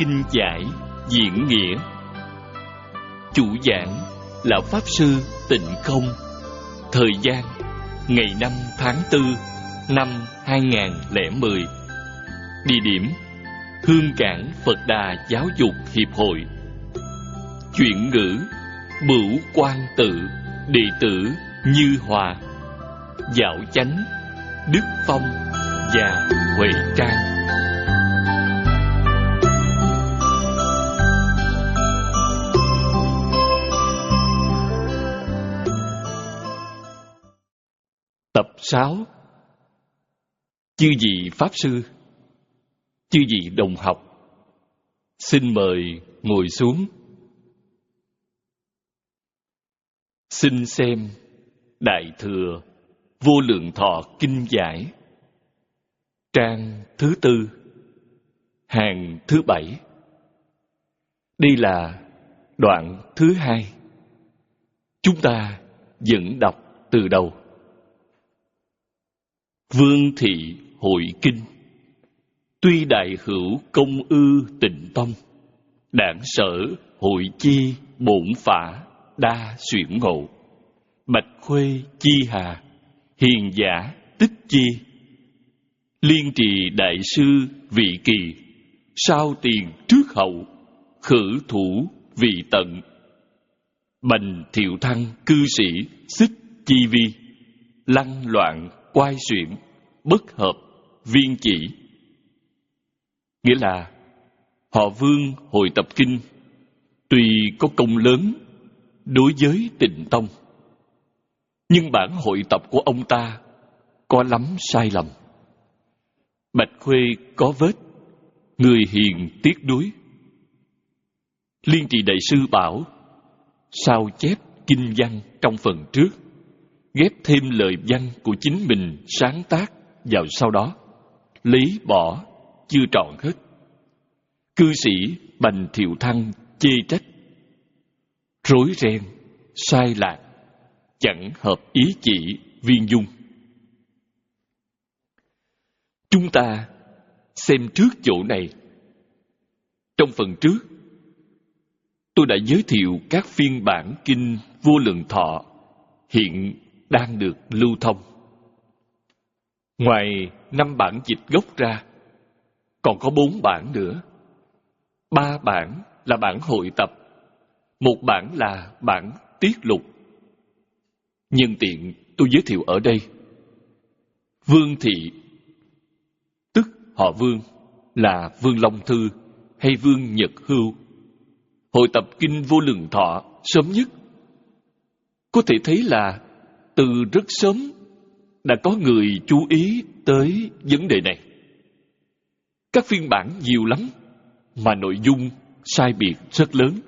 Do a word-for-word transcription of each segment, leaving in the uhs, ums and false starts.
kinh giải diễn nghĩa. Chủ giảng là Pháp Sư Tịnh Không. Thời gian ngày năm tháng tư năm hai nghìn lẻ mười. Địa điểm Hương Cảng Phật Đà Giáo dục Hiệp hội. Chuyển ngữ Bửu Quan Tự, đệ tử Như Hòa, Dạo Chánh, Đức Phong và Huệ Trang. Tập sáu. Chư vị Pháp Sư, chư vị đồng học, xin mời ngồi xuống. Xin xem Đại Thừa Vô Lượng Thọ Kinh Giải, trang thứ tư, hàng thứ bảy. Đây là đoạn thứ hai. Chúng ta dẫn đọc từ đầu. Vương thị hội kinh, tuy đại hữu công ư tịnh tông, đảng sở hội chi bổn phả đa xuyển ngộ, bạch khuê chi hà, hiền giả tích chi, liên trì đại sư vị kỳ, sao tiền trước hậu, khử thủ vị tận, bành thiệu thăng cư sĩ xích chi vi, lăng loạn quai xuyển, bất hợp viên chỉ. Nghĩa là họ Vương hội tập kinh tuy có công lớn đối với Tịnh Tông, nhưng bản hội tập của ông ta có lắm sai lầm. Bạch Khuê có vết, người hiền tiếc đuối. Liên trì đại sư bảo sao chép kinh văn trong phần trước, ghép thêm lời văn của chính mình sáng tác vào sau đó, lấy bỏ chưa trọn hết. Cư sĩ Bành Thiệu Thăng chê trách, rối ren, sai lạc, chẳng hợp ý chỉ viên dung. Chúng ta xem trước chỗ này. Trong phần trước, tôi đã giới thiệu các phiên bản kinh Vô Lượng Thọ hiện đang được lưu thông. Ngoài năm bản dịch gốc ra, còn có bốn bản nữa. Ba bản là bản hội tập, một bản là bản tiết lục. Nhân tiện tôi giới thiệu ở đây, Vương thị, tức họ Vương, là Vương Long Thư hay Vương Nhật Hưu, hội tập kinh Vô Lượng Thọ sớm nhất. Có thể thấy là từ rất sớm đã có người chú ý tới vấn đề này. Các phiên bản nhiều lắm, mà nội dung sai biệt rất lớn.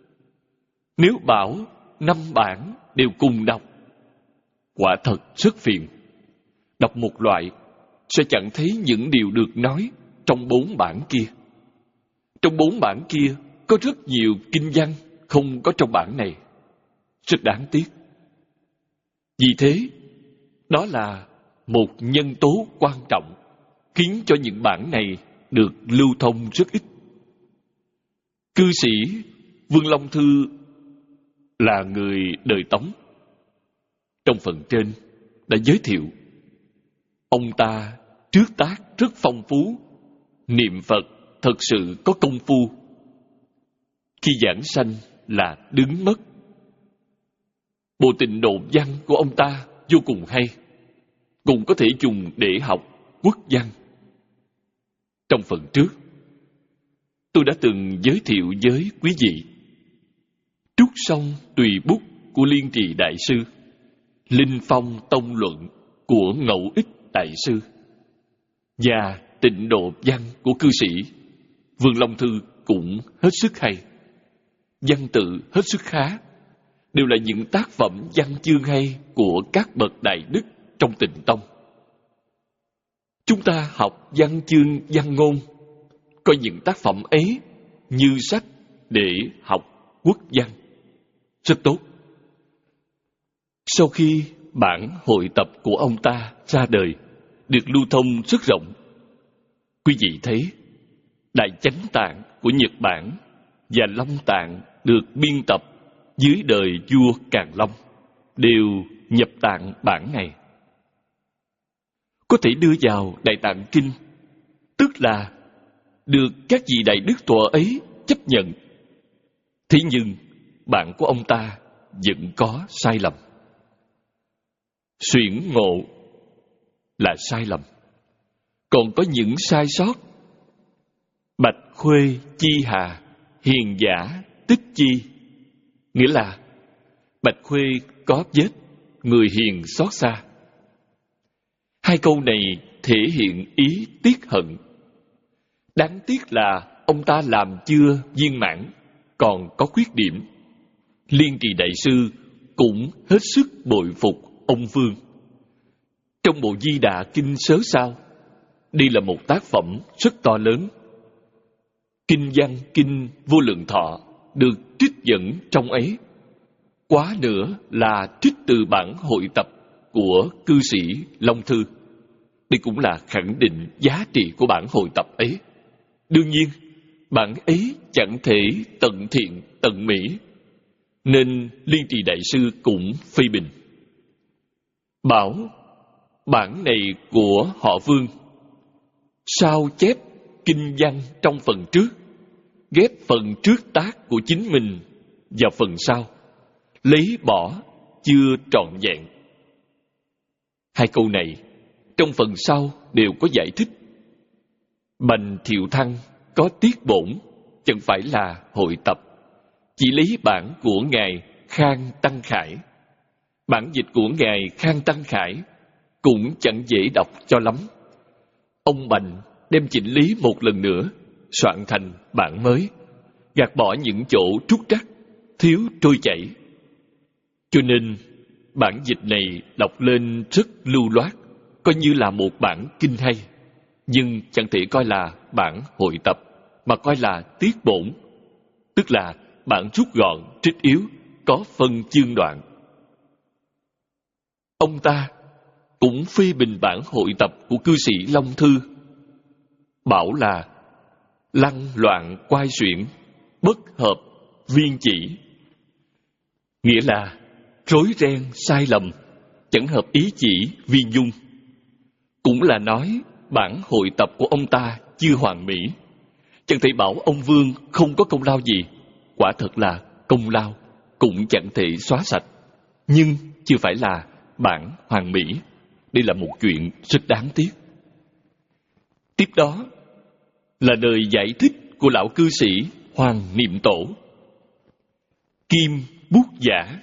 Nếu bảo năm bản đều cùng đọc, quả thật rất phiền. Đọc một loại sẽ chẳng thấy những điều được nói trong bốn bản kia. Trong bốn bản kia có rất nhiều kinh văn không có trong bản này. Rất đáng tiếc. Vì thế, đó là một nhân tố quan trọng khiến cho những bản này được lưu thông rất ít. Cư sĩ Vương Long Thư là người đời Tống. Trong phần trên đã giới thiệu, ông ta trước tác rất phong phú, niệm Phật thật sự có công phu. Khi giảng sanh là đứng mất. Bộ Tịnh Độ văn của ông ta vô cùng hay, cũng có thể dùng để học quốc văn. Trong phần trước, tôi đã từng giới thiệu với quý vị Trúc Song Tùy Bút của Liên Trì Đại Sư, Linh Phong Tông Luận của Ngẫu Ích Đại Sư và Tịnh Độ văn của cư sĩ Vương Long Thư cũng hết sức hay. Văn tự hết sức khá, đều là những tác phẩm văn chương hay của các bậc đại đức trong Tịnh Tông. Chúng ta học văn chương văn ngôn, coi những tác phẩm ấy như sách để học quốc văn. Rất tốt. Sau khi bản hội tập của ông ta ra đời, được lưu thông rất rộng, quý vị thấy Đại Chánh Tạng của Nhật Bản và Long Tạng được biên tập dưới đời vua Càn Long đều nhập tạng bản này. Có thể đưa vào Đại Tạng Kinh, tức là được các vị đại đức tọa ấy chấp nhận. Thế nhưng bản của ông ta vẫn có sai lầm. Xuyển ngộ là sai lầm, còn có những sai sót. Bạch khuê chi hà, hiền giả tích chi, nghĩa là bạch khuê có vết, người hiền xót xa. Hai câu này thể hiện ý tiếc hận. Đáng tiếc là ông ta làm chưa viên mãn, còn có khuyết điểm. Liên Trì Đại Sư cũng hết sức bội phục ông Vương. Trong bộ Di Đà Kinh Sớ Sao, đây là một tác phẩm rất to lớn. Kinh văn Kinh Vô Lượng Thọ được trích dẫn trong ấy. Quá nữa là trích từ bản hội tập của cư sĩ Long Thư. Đây cũng là khẳng định giá trị của bản hội tập ấy. Đương nhiên, bản ấy chẳng thể tận thiện, tận mỹ, nên Liên Trì Đại Sư cũng phê bình. Bảo bản này của họ Vương, sao chép kinh văn trong phần trước, ghép phần trước tác của chính mình vào phần sau, lấy bỏ chưa trọn vẹn. Hai câu này trong phần sau đều có giải thích. Bành Thiệu Thăng có tiết bổn, chẳng phải là hội tập, chỉ lấy bản của ngài Khang Tăng Khải. Bản dịch của ngài Khang Tăng Khải cũng chẳng dễ đọc cho lắm. Ông Bành đem chỉnh lý một lần nữa, soạn thành bản mới, gạt bỏ những chỗ trúc trắc, thiếu trôi chảy. Cho nên bản dịch này đọc lên rất lưu loát, coi như là một bản kinh hay, nhưng chẳng thể coi là bản hội tập, mà coi là tiết bổn, tức là bản rút gọn, trích yếu, có phân chương đoạn. Ông ta cũng phê bình bản hội tập của cư sĩ Long Thư, bảo là lăng loạn quai xuyển, bất hợp viên chỉ, nghĩa là rối ren sai lầm, chẳng hợp ý chỉ viên dung. Cũng là nói bản hội tập của ông ta chưa hoàn mỹ, chẳng thể bảo ông Vương không có công lao gì. Quả thật là công lao cũng chẳng thể xóa sạch, nhưng chưa phải là bản hoàn mỹ. Đây là một chuyện rất đáng tiếc. Tiếp đó là lời giải thích của lão cư sĩ Hoàng Niệm Tổ. Kim bút giả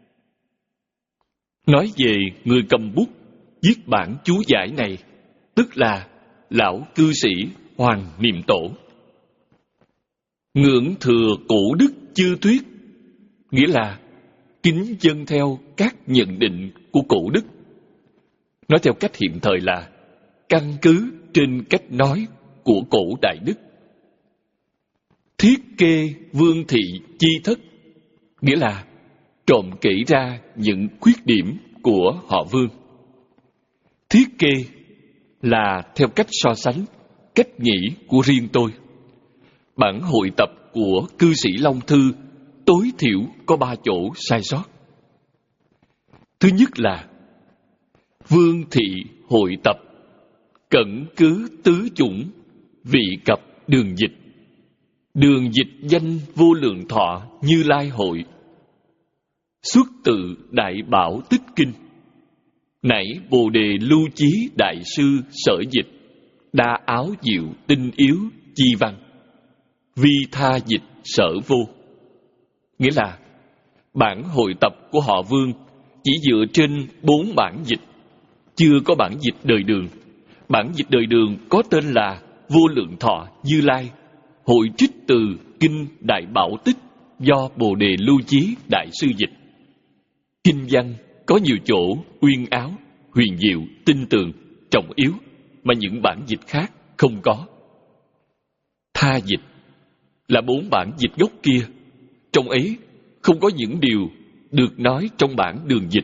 nói về người cầm bút viết bản chú giải này, tức là lão cư sĩ Hoàng Niệm Tổ. Ngưỡng thừa cổ đức chư thuyết, nghĩa là kính dân theo các nhận định của cổ đức. Nói theo cách hiện thời là căn cứ trên cách nói của cổ đại đức. Thiết kê vương thị chi thất, nghĩa là trộm kể ra những khuyết điểm của họ Vương. Thiết kê là theo cách so sánh, cách nghĩ của riêng tôi. Bản hội tập của cư sĩ Long Thư tối thiểu có ba chỗ sai sót. Thứ nhất là Vương thị hội tập cẩn cứ tứ chủng, vị cập đường dịch. Đường dịch danh Vô Lượng Thọ Như Lai hội, xuất từ Đại Bảo Tích Kinh. Nảy Bồ Đề Lưu Chí Đại Sư sở dịch, đa áo diệu tinh yếu chi văn, vi tha dịch sở vô. Nghĩa là bản hội tập của họ Vương chỉ dựa trên bốn bản dịch, chưa có bản dịch đời Đường. Bản dịch đời Đường có tên là Vô Lượng Thọ Như Lai, hội trích từ Kinh Đại Bảo Tích do Bồ Đề Lưu Chí Đại Sư dịch. Kinh văn có nhiều chỗ uyên áo, huyền diệu, tinh tường, trọng yếu mà những bản dịch khác không có. Tha dịch là bốn bản dịch gốc kia, trong ấy không có những điều được nói trong bản Đường dịch.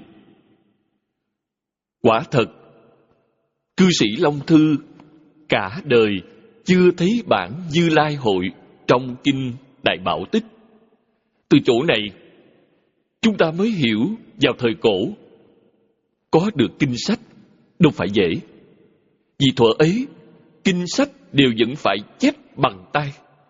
Quả thật, cư sĩ Long Thư cả đời chưa thấy bản Như Lai hội trong kinh Đại Bảo Tích. Từ chỗ này, chúng ta mới hiểu vào thời cổ, có được kinh sách đâu phải dễ. Vì thuở ấy, kinh sách đều vẫn phải chép bằng tay.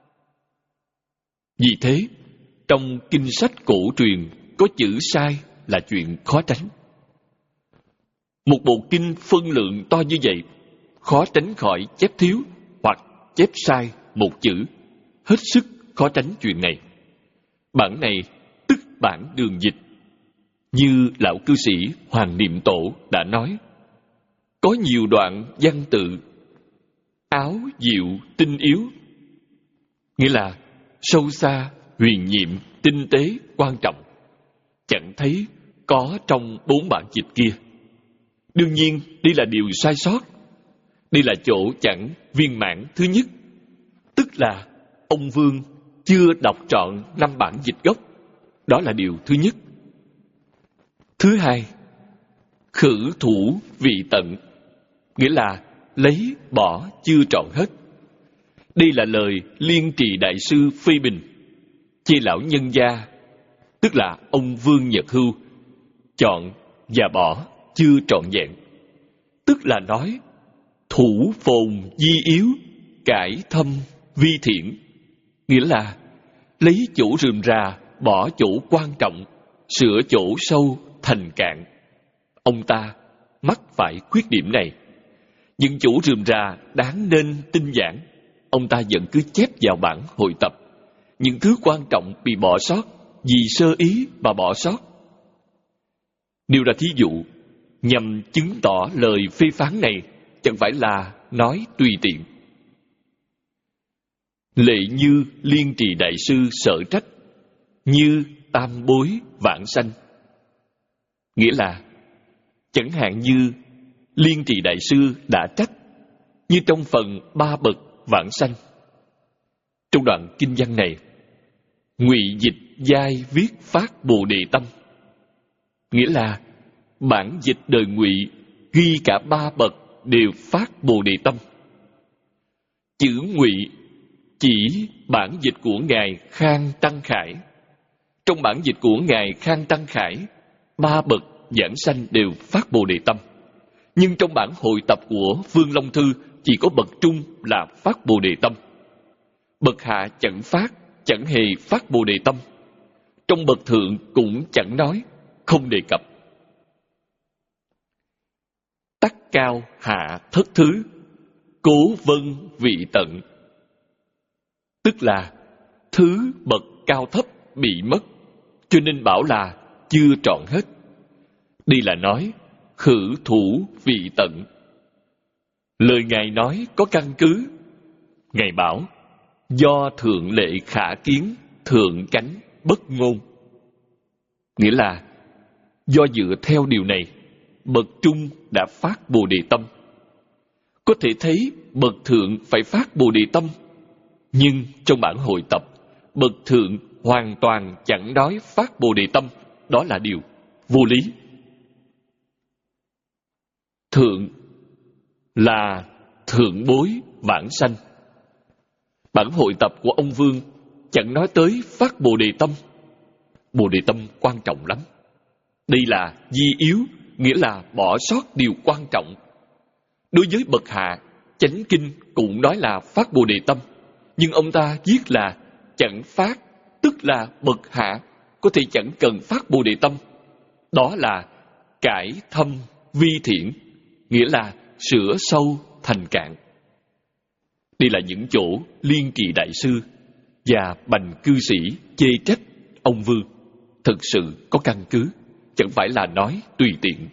Vì thế, trong kinh sách cổ truyền có chữ sai là chuyện khó tránh. Một bộ kinh phân lượng to như vậy, khó tránh khỏi chép thiếu hoặc chép sai một chữ. Hết sức khó tránh chuyện này. Bản này tức bản đường dịch. Như lão cư sĩ Hoàng Niệm Tổ đã nói, có nhiều đoạn văn tự áo diệu tinh yếu, nghĩa là sâu xa, huyền nhiệm, tinh tế, quan trọng, chẳng thấy có trong bốn bản dịch kia. Đương nhiên, đây là điều sai sót. Đây là chỗ chẳng viên mãn thứ nhất, tức là ông Vương chưa đọc trọn năm bản dịch gốc. Đó là điều thứ nhất. Thứ hai, khử thủ vị tận, nghĩa là lấy bỏ chưa trọn hết. Đây là lời Liên Trì Đại Sư phê bình, chê lão nhân gia, tức là ông Vương Nhật Hưu, chọn và bỏ chưa trọn vẹn. Tức là nói, thủ phồn di yếu, cải thâm vi thiện, nghĩa là lấy chỗ rườm rà, bỏ chỗ quan trọng, sửa chỗ sâu thành cạn. Ông ta mắc phải khuyết điểm này. Những chỗ rườm rà đáng nên tinh giản, ông ta vẫn cứ chép vào bản hội tập. Những thứ quan trọng bị bỏ sót vì sơ ý mà bỏ sót. Nêu ra thí dụ nhằm chứng tỏ lời phê phán này chẳng phải là nói tùy tiện. Lệ như Liên Trì Đại Sư sở trách, như tam bối vãng sanh, nghĩa là chẳng hạn như Liên Trì Đại Sư đã trách như trong phần ba bậc vãng sanh. Trong đoạn kinh văn này, ngụy dịch giai viết phát bồ đề tâm, nghĩa là bản dịch đời ngụy ghi cả ba bậc đều phát bồ đề tâm. Chữ ngụy chỉ bản dịch của ngài Khang Tăng Khải. Trong bản dịch của ngài Khang Tăng Khải, ba bậc giảng sanh đều phát bồ đề tâm. Nhưng trong bản hội tập của Vương Long Thư chỉ có bậc trung là phát bồ đề tâm. Bậc hạ chẳng phát, chẳng hề phát bồ đề tâm. Trong bậc thượng cũng chẳng nói, không đề cập. Tắc cao hạ thất thứ, cố vân vị tận, tức là thứ bậc cao thấp bị mất, cho nên bảo là chưa trọn hết. Đây là nói khử thủ vị tận. Lời ngài nói có căn cứ. Ngài bảo do thượng lệ khả kiến, thượng cánh bất ngôn, nghĩa là do dựa theo điều này, bậc trung đã phát bồ đề tâm. Có thể thấy bậc thượng phải phát bồ đề tâm, nhưng trong bản hội tập, bậc thượng hoàn toàn chẳng nói phát bồ đề tâm. Đó là điều vô lý. Thượng là thượng bối vãng sanh. Bản hội tập của ông Vương chẳng nói tới phát bồ đề tâm. Bồ đề tâm quan trọng lắm. Đây là di yếu, nghĩa là bỏ sót điều quan trọng. Đối với bậc hạ, chánh kinh cũng nói là phát bồ đề tâm, nhưng ông ta viết là chẳng phát, tức là bậc hạ có thể chẳng cần phát bồ đề tâm. Đó là cải thâm vi thiện, nghĩa là sửa sâu thành cạn. Đây là những chỗ Liên Trì Đại Sư và Bành cư sĩ chê trách ông Vương thực sự có căn cứ, chẳng phải là nói tùy tiện.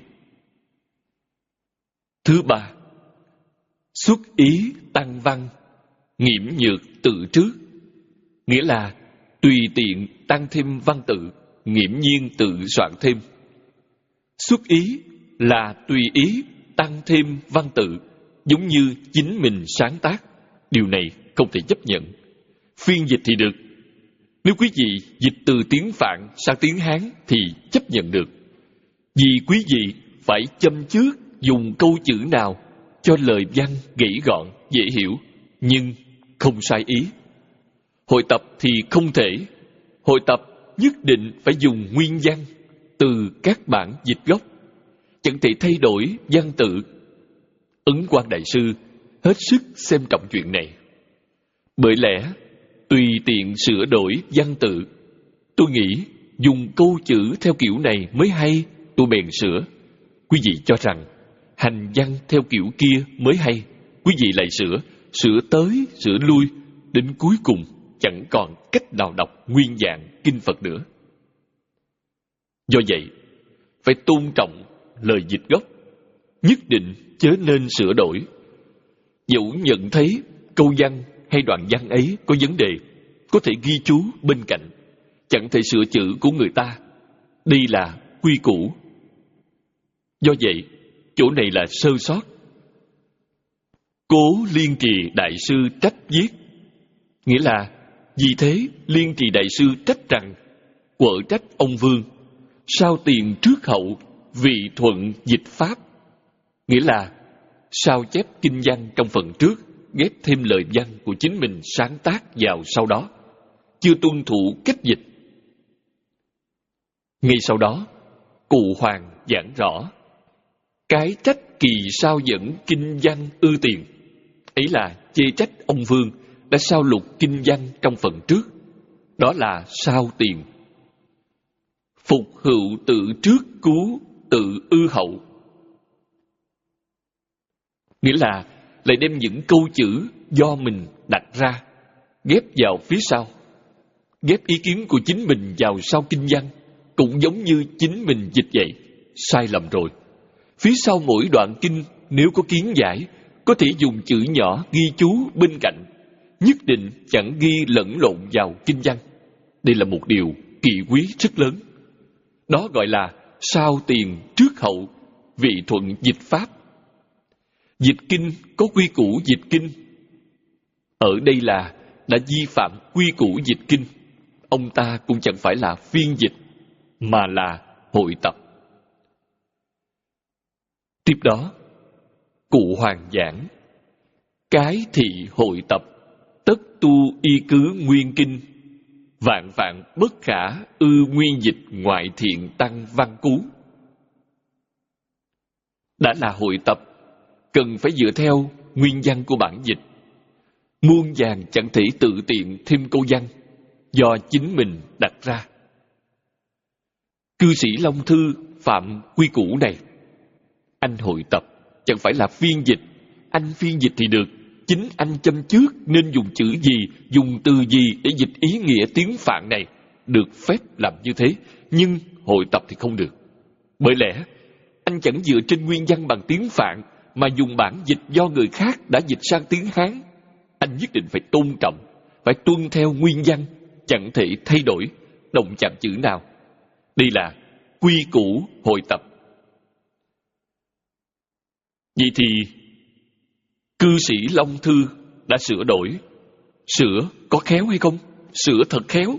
Thứ ba, xuất ý tăng văn, nghiễm nhược tự trước, nghĩa là tùy tiện tăng thêm văn tự, nghiễm nhiên tự soạn thêm. Xuất ý là tùy ý tăng thêm văn tự, giống như chính mình sáng tác. Điều này không thể chấp nhận. Phiên dịch thì được. Nếu quý vị dịch từ tiếng Phạn sang tiếng Hán thì chấp nhận được. Vì quý vị phải châm chước dùng câu chữ nào cho lời văn gãy gọn, dễ hiểu, nhưng không sai ý. Hội tập thì không thể. Hội tập nhất định phải dùng nguyên văn từ các bản dịch gốc, chẳng thể thay đổi văn tự. Ấn Quang Đại Sư hết sức xem trọng chuyện này. Bởi lẽ, tùy tiện sửa đổi văn tự, tôi nghĩ dùng câu chữ theo kiểu này mới hay, tôi bèn sửa. Quý vị cho rằng hành văn theo kiểu kia mới hay, quý vị lại sửa, sửa tới, sửa lui, đến cuối cùng chẳng còn cách nào đọc nguyên dạng kinh Phật nữa. Do vậy, phải tôn trọng lời dịch gốc, nhất định chớ nên sửa đổi. Dẫu nhận thấy câu văn hay đoạn văn ấy có vấn đề, có thể ghi chú bên cạnh, chẳng thể sửa chữ của người ta. Đây là quy củ. Do vậy, chỗ này là sơ sót. Cố Liên Trì Đại Sư trách viết, nghĩa là vì thế Liên Trì Đại Sư trách rằng quở trách ông Vương sao tiền trước hậu vì thuận dịch pháp, nghĩa là sao chép kinh văn trong phần trước, ghép thêm lời văn của chính mình sáng tác vào sau đó, chưa tuân thủ cách dịch. Ngay sau đó, Cụ Hoàng giảng rõ, cái trách kỳ sao dẫn kinh văn ư tiền, ấy là chê trách ông Vương đã sao lục kinh văn trong phần trước, đó là sao tiền. Phục hữu tự trước cứu tự ư hậu, nghĩa là lại đem những câu chữ do mình đặt ra ghép vào phía sau, ghép ý kiến của chính mình vào sau kinh văn, cũng giống như chính mình dịch vậy. Sai lầm rồi. Phía sau mỗi đoạn kinh nếu có kiến giải, có thể dùng chữ nhỏ ghi chú bên cạnh, nhất định chẳng ghi lẫn lộn vào kinh văn. Đây là một điều kỵ quý rất lớn. Đó gọi là sao tiền trước hậu, vị thuận dịch pháp. Dịch kinh có quy củ dịch kinh. Ở đây là đã vi phạm quy củ dịch kinh. Ông ta cũng chẳng phải là phiên dịch, mà là hội tập. Tiếp đó, Cụ Hoàng giảng, cái thị hội tập, tất tu y cứ nguyên kinh, vạn vạn bất khả ư nguyên dịch ngoại thiện tăng văn cú. Đã là hội tập, cần phải dựa theo nguyên văn của bản dịch. Muôn vàn chẳng thể tự tiện thêm câu văn do chính mình đặt ra. Cư sĩ Long Thư phạm quy củ này. Anh hội tập chẳng phải là phiên dịch. Anh phiên dịch thì được, chính anh châm trước nên dùng chữ gì, dùng từ gì để dịch ý nghĩa tiếng Phạn này, được phép làm như thế. Nhưng hội tập thì không được. Bởi lẽ anh chẳng dựa trên nguyên văn bằng tiếng Phạn mà dùng bản dịch do người khác đã dịch sang tiếng Hán. Anh nhất định phải tôn trọng, phải tuân theo nguyên văn, chẳng thể thay đổi động chạm chữ nào. Đây là quy củ hội tập. Vậy thì cư sĩ Long Thư đã sửa đổi. Sửa có khéo hay không? Sửa thật khéo.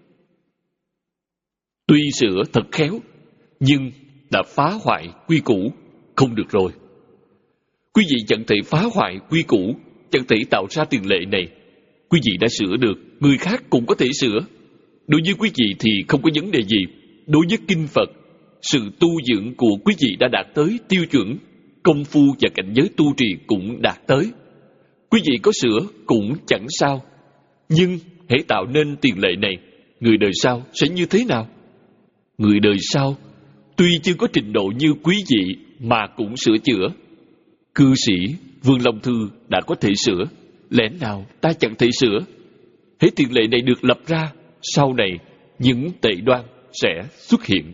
Tuy sửa thật khéo, nhưng đã phá hoại quy củ, không được rồi. Quý vị chẳng thể phá hoại quy củ, chẳng thể tạo ra tiền lệ này. Quý vị đã sửa được, người khác cũng có thể sửa. Đối với quý vị thì không có vấn đề gì. Đối với kinh Phật, sự tu dưỡng của quý vị đã đạt tới tiêu chuẩn, công phu và cảnh giới tu trì cũng đạt tới. Quý vị có sửa cũng chẳng sao. Nhưng hãy tạo nên tiền lệ này, người đời sau sẽ như thế nào? Người đời sau tuy chưa có trình độ như quý vị mà cũng sửa chữa. Cư sĩ Vương Long Thư đã có thể sửa, lẽ nào ta chẳng thể sửa? Hễ tiền lệ này được lập ra, sau này những tệ đoan sẽ xuất hiện.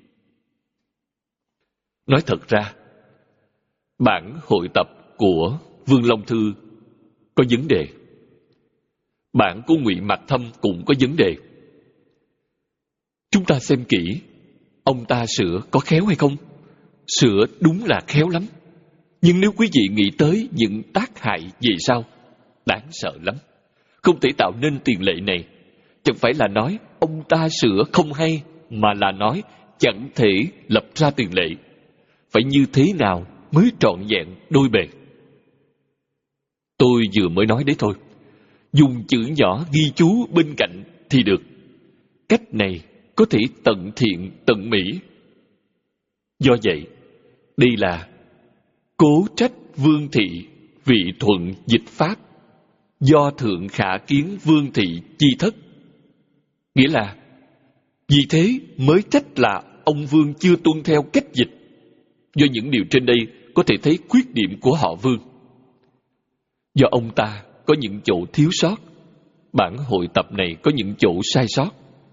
Nói thật ra, bản hội tập của Vương Long Thư có vấn đề. Bản của Ngụy Mạc Thâm cũng có vấn đề. Chúng ta xem kỹ, ông ta sửa có khéo hay không? Sửa đúng là khéo lắm. Nhưng nếu quý vị nghĩ tới những tác hại về sau, đáng sợ lắm. Không thể tạo nên tiền lệ này. Chẳng phải là nói ông ta sửa không hay, mà là nói chẳng thể lập ra tiền lệ. Phải như thế nào mới trọn vẹn đôi bề? Tôi vừa mới nói đấy thôi. Dùng chữ nhỏ ghi chú bên cạnh thì được. Cách này có thể tận thiện tận mỹ. Do vậy, đây là cố trách vương thị vị thuận dịch pháp, do thượng khả kiến vương thị chi thất. Nghĩa là vì thế mới trách là ông Vương chưa tuân theo cách dịch. Do những điều trên đây có thể thấy khuyết điểm của họ Vương. Do ông ta có những chỗ thiếu sót, bản hội tập này có những chỗ sai sót.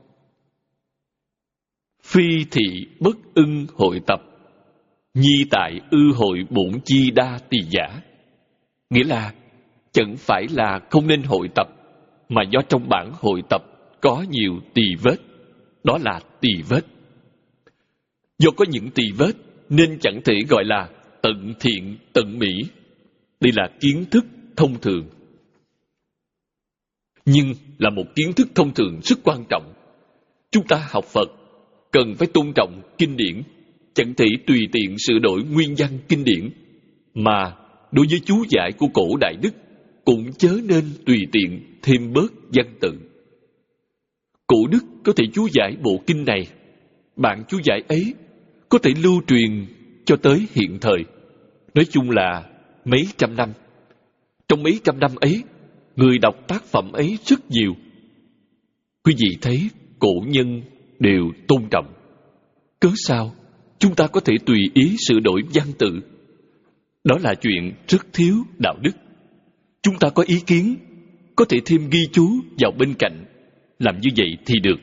Phi thị bất ưng hội tập, nhi tại ư hội bổn chi đa tỳ giả. Nghĩa là chẳng phải là không nên hội tập, mà do trong bản hội tập có nhiều tỳ vết. Đó là tỳ vết. Do có những tỳ vết nên chẳng thể gọi là tận thiện tận mỹ. Đây là kiến thức thông thường. Nhưng là một kiến thức thông thường rất quan trọng. Chúng ta học Phật cần phải tôn trọng kinh điển, chẳng thể tùy tiện sửa đổi nguyên văn kinh điển, mà đối với chú giải của cổ đại đức cũng chớ nên tùy tiện thêm bớt văn tự. Cổ đức có thể chú giải bộ kinh này, bản chú giải ấy có thể lưu truyền cho tới hiện thời, nói chung là mấy trăm năm. Trong mấy trăm năm ấy, người đọc tác phẩm ấy rất nhiều. Quý vị thấy cổ nhân đều tôn trọng. Cớ sao chúng ta có thể tùy ý sửa đổi văn tự? Đó là chuyện rất thiếu đạo đức. Chúng ta có ý kiến, có thể thêm ghi chú vào bên cạnh. Làm như vậy thì được.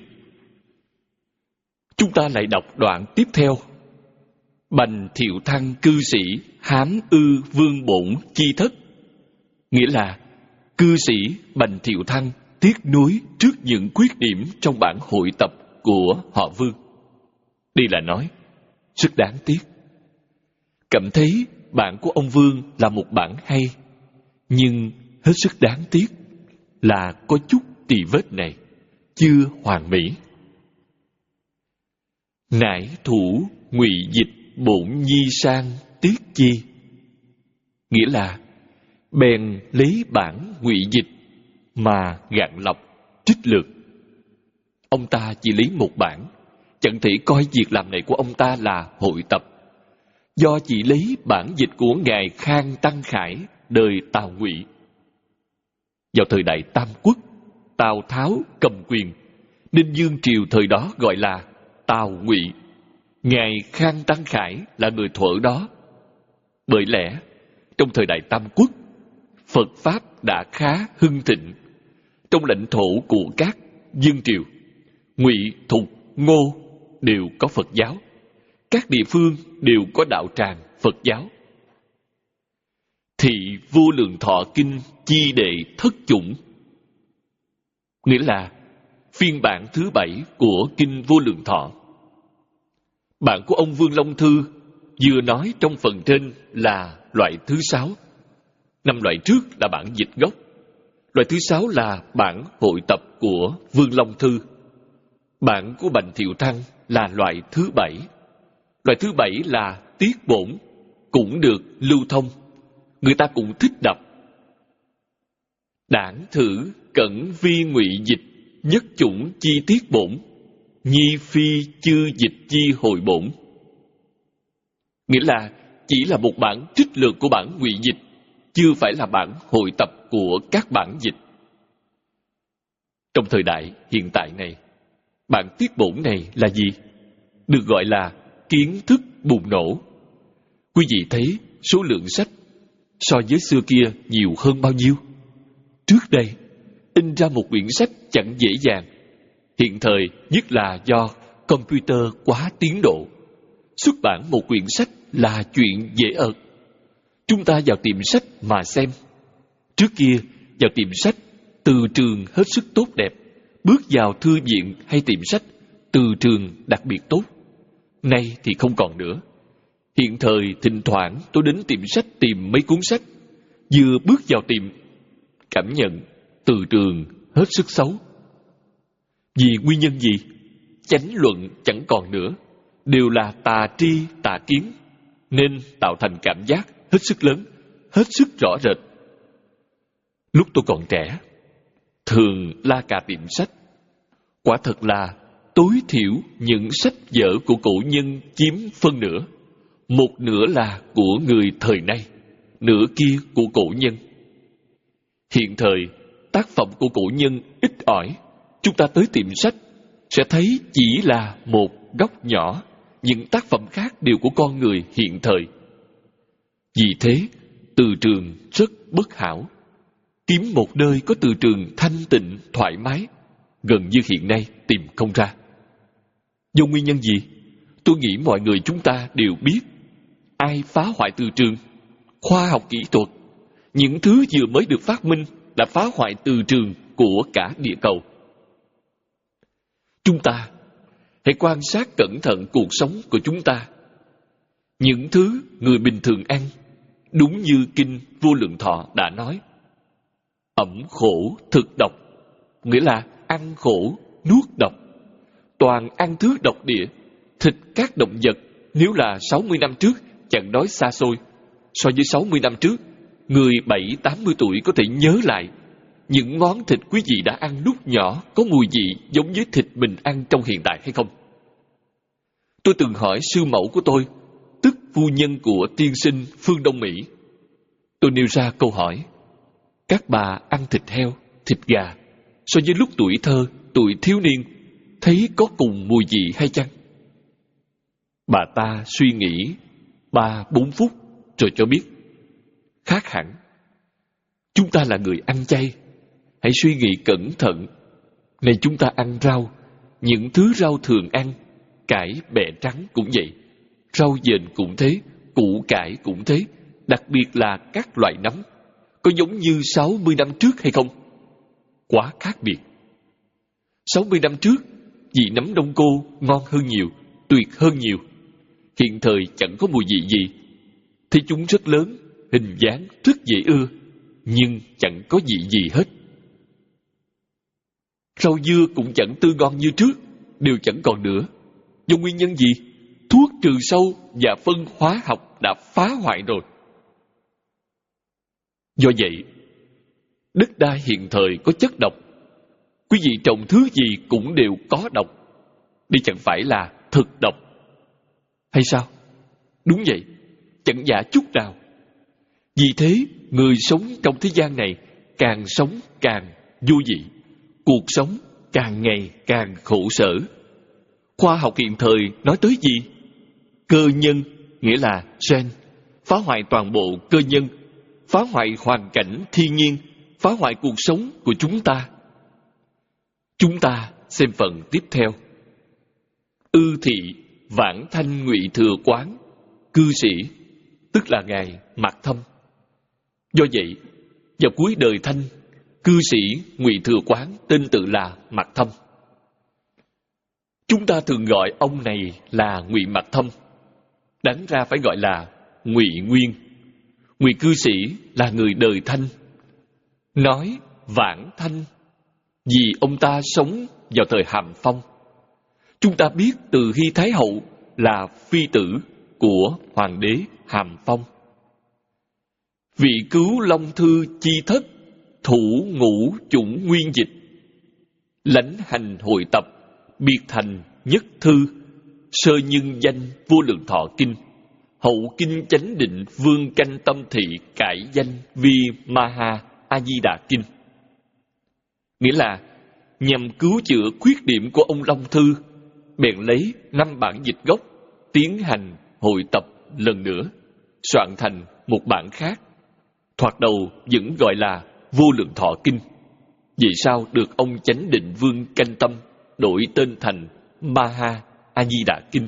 Chúng ta lại đọc đoạn tiếp theo. Bành thiệu thăng cư sĩ hám ư vương bổn chi thất. Nghĩa là cư sĩ Bành Thiệu Thăng tiếc nuối trước những khuyết điểm trong bản hội tập của họ Vương. Đây là nói rất đáng tiếc. Cảm thấy bản của ông Vương là một bản hay, nhưng hết sức đáng tiếc là có chút tỳ vết này chưa hoàn mỹ. Nải thủ ngụy dịch bổn nhi sang tiết chi. Nghĩa là bèn lấy bản ngụy dịch mà gạn lọc trích lược. Ông ta chỉ lấy một bản, chẳng thể coi việc làm này của ông ta là hội tập. Do chỉ lấy bản dịch của ngài Khang Tăng Khải đời Tào Ngụy. Vào thời đại Tam Quốc, Tào Tháo cầm quyền, nên vương triều thời đó gọi là Tào Ngụy. Ngài Khang Tăng Khải là người thuở đó. Bởi lẽ trong thời đại Tam Quốc, Phật Pháp đã khá hưng thịnh. Trong lãnh thổ của các vương triều, Ngụy, Thục, Ngô đều có Phật giáo. Các địa phương đều có đạo tràng Phật giáo. Thị vô lượng thọ kinh chi đệ thất chủng. Nghĩa là phiên bản thứ bảy của kinh vô lượng thọ. Bản của ông Vương Long Thư vừa nói trong phần trên là loại thứ sáu. Năm loại trước là bản dịch gốc. Loại thứ sáu là bản hội tập của Vương Long Thư. Bản của Bành Thiệu Thăng là loại thứ bảy. Loại thứ bảy là tiết bổn, cũng được lưu thông. Người ta cũng thích đọc. Đảng thử cẩn vi ngụy dịch, nhất chủng chi tiết bổn, nhi phi chư dịch chi hồi bổn. Nghĩa là chỉ là một bản trích lược của bản ngụy dịch, chưa phải là bản hội tập của các bản dịch. Trong thời đại hiện tại này, bản tiết bổn này là gì? Được gọi là kiến thức bùng nổ. Quý vị thấy số lượng sách so với xưa kia nhiều hơn bao nhiêu? Trước đây, in ra một quyển sách chẳng dễ dàng. Hiện thời, nhất là do computer quá tiến độ, xuất bản một quyển sách là chuyện dễ ợt. Chúng ta vào tiệm sách mà xem. Trước kia, vào tiệm sách, từ trường hết sức tốt đẹp. Bước vào thư viện hay tiệm sách, từ trường đặc biệt tốt. Nay thì không còn nữa. Hiện thời, thỉnh thoảng tôi đến tiệm sách tìm mấy cuốn sách. Vừa bước vào tiệm, cảm nhận từ trường hết sức xấu. Vì nguyên nhân gì? Chánh luận chẳng còn nữa, đều là tà tri, tà kiến, nên tạo thành cảm giác hết sức lớn, hết sức rõ rệt. Lúc tôi còn trẻ, thường la cà tiệm sách. Quả thật là tối thiểu những sách vở của cổ nhân chiếm phân nửa. Một nửa là của người thời nay, nửa kia của cổ nhân. Hiện thời, tác phẩm của cổ nhân ít ỏi. Chúng ta tới tiệm sách sẽ thấy chỉ là một góc nhỏ. Những tác phẩm khác đều của con người hiện thời. Vì thế, từ trường rất bất hảo. Kiếm một nơi có từ trường thanh tịnh, thoải mái, gần như hiện nay tìm không ra. Do nguyên nhân gì? Tôi nghĩ mọi người chúng ta đều biết. Ai phá hoại từ trường? Khoa học kỹ thuật. Những thứ vừa mới được phát minh đã phá hoại từ trường của cả địa cầu. Chúng ta hãy quan sát cẩn thận cuộc sống của chúng ta. Những thứ người bình thường ăn, đúng như Kinh Vô Lượng Thọ đã nói, ẩm khổ thực độc, nghĩa là ăn khổ, nuốt độc. Toàn ăn thứ độc địa, thịt các động vật. Nếu là sáu mươi năm trước, chẳng nói xa xôi. So với sáu mươi năm trước, người bảy tám mươi tuổi có thể nhớ lại những món thịt quý vị đã ăn lúc nhỏ có mùi vị giống với thịt mình ăn trong hiện tại hay không? Tôi từng hỏi sư mẫu của tôi, tức phu nhân của tiên sinh Phương Đông Mỹ. Tôi nêu ra câu hỏi: các bà ăn thịt heo, thịt gà, so với lúc tuổi thơ, tuổi thiếu niên, thấy có cùng mùi vị hay chăng? Bà ta suy nghĩ ba bốn phút rồi cho biết: khác hẳn. Chúng ta là người ăn chay, hãy suy nghĩ cẩn thận. Này chúng ta ăn rau, những thứ rau thường ăn, cải bẹ trắng cũng vậy, rau dền cũng thế, củ cải cũng thế, đặc biệt là các loại nấm. Có giống như sáu mươi năm trước hay không? Quá khác biệt. sáu mươi năm trước, vị nấm đông cô ngon hơn nhiều, tuyệt hơn nhiều. Hiện thời chẳng có mùi vị gì. Thấy chúng rất lớn, hình dáng rất dễ ưa, nhưng chẳng có vị gì hết. Rau dưa cũng chẳng tươi ngon như trước, đều chẳng còn nữa. Do nguyên nhân gì? Thuốc trừ sâu và phân hóa học đã phá hoại rồi. Do vậy, đất đai hiện thời có chất độc. Quý vị trồng thứ gì cũng đều có độc. Đây chẳng phải là thực độc hay sao? Đúng vậy, chẳng giả chút nào. Vì thế, người sống trong thế gian này càng sống càng vô vị, cuộc sống càng ngày càng khổ sở. Khoa học hiện thời nói tới gì? Cơ nhân, nghĩa là gen, phá hoại toàn bộ cơ nhân, phá hoại hoàn cảnh thiên nhiên, phá hoại cuộc sống của chúng ta. Chúng ta xem phần tiếp theo. Ư thị Vãng Thanh Ngụy Thừa Quán, cư sĩ, tức là ngài Mạc Thâm. Do vậy, vào cuối đời Thanh, cư sĩ Ngụy Thừa Quán tên tự là Mạc Thâm. Chúng ta thường gọi ông này là Ngụy Mạc Thâm, đáng ra phải gọi là Ngụy Nguyên. Ngụy cư sĩ là người đời Thanh. Nói Vãng Thanh vì ông ta sống vào thời Hàm Phong. Chúng ta biết Từ Hy Thái Hậu là phi tử của Hoàng đế Hàm Phong. Vị cứu Long Thư chi thất, thủ ngũ chủng nguyên dịch, lãnh hành hội tập, biệt thành nhất thư, sơ nhân danh vô lượng thọ kinh, hậu kinh chánh định vương canh tâm thị cải danh vi Maha A Di Đà kinh. Nghĩa là nhằm cứu chữa khuyết điểm của ông Long Thư, bèn lấy năm bản dịch gốc tiến hành hội tập lần nữa, soạn thành một bản khác. Thoạt đầu vẫn gọi là Vô Lượng Thọ Kinh. Vì sao được ông Chánh Định Vương Canh Tâm đổi tên thành Maha A Di Đà Kinh?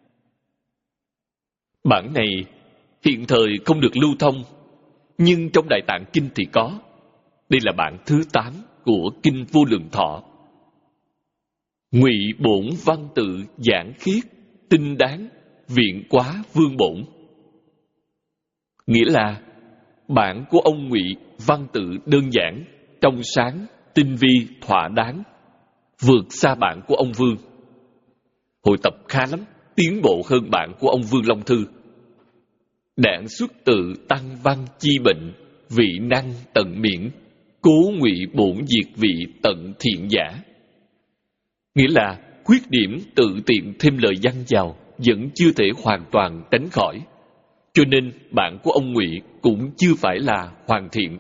Bản này hiện thời không được lưu thông, nhưng trong Đại Tạng Kinh thì có. Đây là bản thứ tám của Kinh Vô Lượng Thọ. Ngụy bổn văn tự giảng khiết, tinh đáng, viện quá vương bổn. Nghĩa là bản của ông Ngụy văn tự đơn giản, trong sáng, tinh vi, thỏa đáng, vượt xa bản của ông Vương. Hội tập khá lắm, tiến bộ hơn bản của ông Vương Long Thư. Đạn xuất tự tăng văn chi bệnh, vị năng tận miễn, cố ngụy bổn diệt vị tận thiện giả. Nghĩa là khuyết điểm tự tiện thêm lời văn vào vẫn chưa thể hoàn toàn tránh khỏi. Cho nên bạn của ông Ngụy cũng chưa phải là hoàn thiện.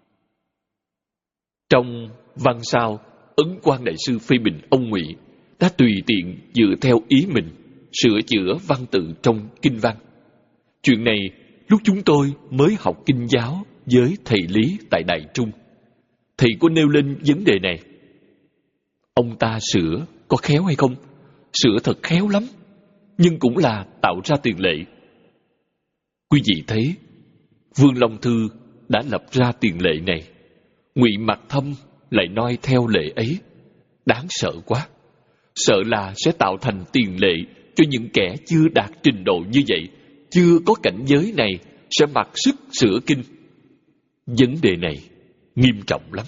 Trong văn sau, Ấn Quang Đại Sư phê bình ông Ngụy đã tùy tiện dựa theo ý mình sửa chữa văn tự trong kinh văn. Chuyện này lúc chúng tôi mới học kinh giáo với thầy Lý tại Đại Trung, thầy có nêu lên vấn đề này. Ông ta sửa có khéo hay không? Sửa thật khéo lắm, nhưng cũng là tạo ra tiền lệ. Quý vị thấy, Vương Long Thư đã lập ra tiền lệ này, Ngụy Mặc Thâm lại noi theo lệ ấy. Đáng sợ quá. Sợ là sẽ tạo thành tiền lệ cho những kẻ chưa đạt trình độ như vậy, chưa có cảnh giới này sẽ mặc sức sửa kinh. Vấn đề này nghiêm trọng lắm.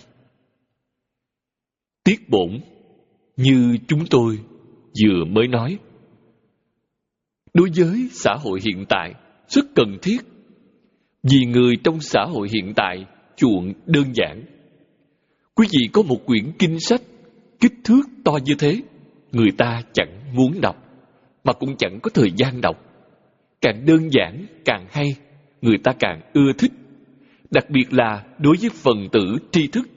Tiết bổn như chúng tôi vừa mới nói, đối với xã hội hiện tại rất cần thiết, vì người trong xã hội hiện tại chuộng đơn giản. Quý vị có một quyển kinh sách kích thước to như thế, người ta chẳng muốn đọc, mà cũng chẳng có thời gian đọc. Càng đơn giản càng hay, người ta càng ưa thích, đặc biệt là đối với phần tử tri thức.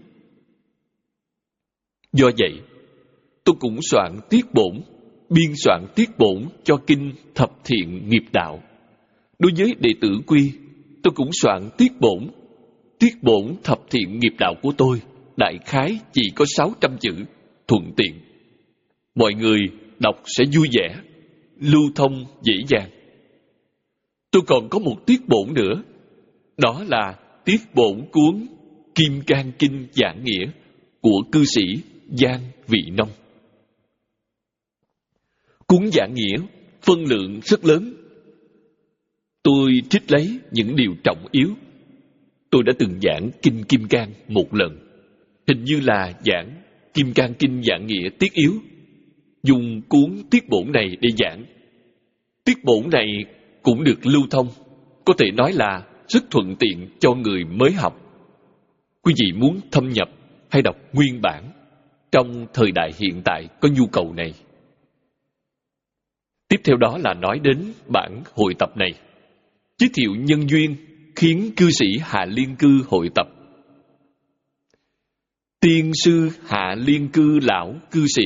Do vậy, tôi cũng soạn tiết bổn, biên soạn tiết bổn cho kinh Thập Thiện Nghiệp Đạo. Đối với đệ tử Quy, tôi cũng soạn tiết bổn. Tiết bổn Thập Thiện Nghiệp Đạo của tôi đại khái chỉ có sáu trăm chữ, thuận tiện. Mọi người đọc sẽ vui vẻ, lưu thông dễ dàng. Tôi còn có một tiết bổn nữa, đó là tiết bổn cuốn Kim Cang Kinh Giảng Nghĩa của cư sĩ Giang Vị Nông. Cuốn Giảng Nghĩa phân lượng rất lớn. Tôi trích lấy những điều trọng yếu. Tôi đã từng giảng Kinh Kim Cang một lần, hình như là giảng Kim Cang Kinh Giảng Nghĩa tiết yếu, dùng cuốn tiết bổn này để giảng. Tiết bổn này cũng được lưu thông, có thể nói là rất thuận tiện cho người mới học. Quý vị muốn thâm nhập hay đọc nguyên bản, trong thời đại hiện tại có nhu cầu này. Tiếp theo đó là nói đến bản hội tập này, giới thiệu nhân duyên khiến cư sĩ Hạ Liên Cư hội tập. Tiên sư Hạ Liên Cư lão cư sĩ,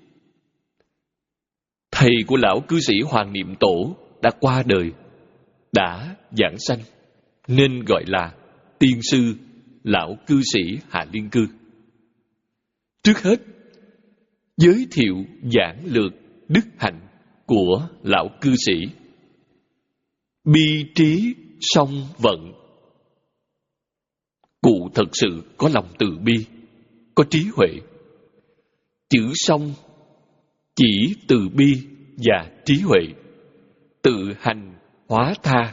thầy của lão cư sĩ Hoàng Niệm Tổ đã qua đời, đã giảng sanh, nên gọi là tiên sư lão cư sĩ Hạ Liên Cư. Trước hết, giới thiệu giản lược đức hạnh của lão cư sĩ. Bi trí song vận, cụ thật sự có lòng từ bi, có trí huệ. Chữ song chỉ từ bi và trí huệ, tự hành hóa tha.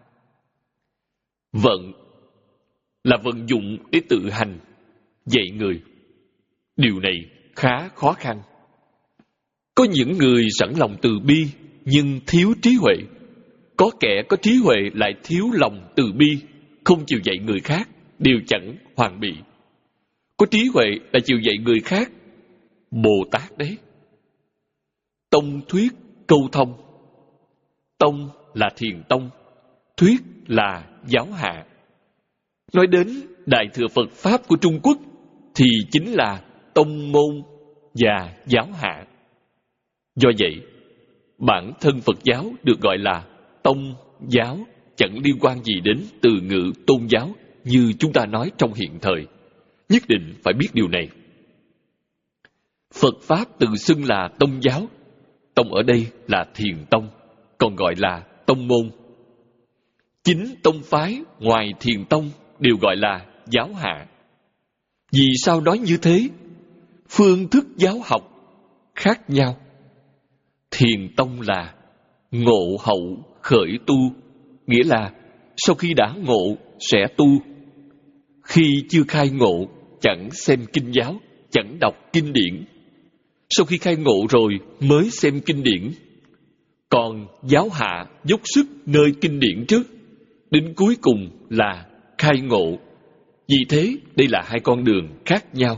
Vận là vận dụng để tự hành, dạy người. Điều này khá khó khăn. Có những người sẵn lòng từ bi nhưng thiếu trí huệ. Có kẻ có trí huệ lại thiếu lòng từ bi, không chịu dạy người khác, đều chẳng hoàn bị. Có trí huệ là chịu dạy người khác, Bồ Tát đấy. Tông thuyết câu thông. Tông là thiền tông, thuyết là giáo hạ. Nói đến Đại Thừa Phật Pháp của Trung Quốc thì chính là tông môn và giáo hạ. Do vậy, bản thân Phật giáo được gọi là tông giáo, chẳng liên quan gì đến từ ngữ tôn giáo như chúng ta nói trong hiện thời. Nhất định phải biết điều này. Phật Pháp tự xưng là tông giáo. Tông ở đây là thiền tông, còn gọi là tông môn. Chính tông phái ngoài thiền tông đều gọi là giáo hạ. Vì sao nói như thế? Phương thức giáo học khác nhau. Thiền tông là ngộ hậu khởi tu, nghĩa là sau khi đã ngộ sẽ tu. Khi chưa khai ngộ chẳng xem kinh giáo, chẳng đọc kinh điển. Sau khi khai ngộ rồi mới xem kinh điển. Còn giáo hạ dốc sức nơi kinh điển trước, đến cuối cùng là khai ngộ. Vì thế, đây là hai con đường khác nhau.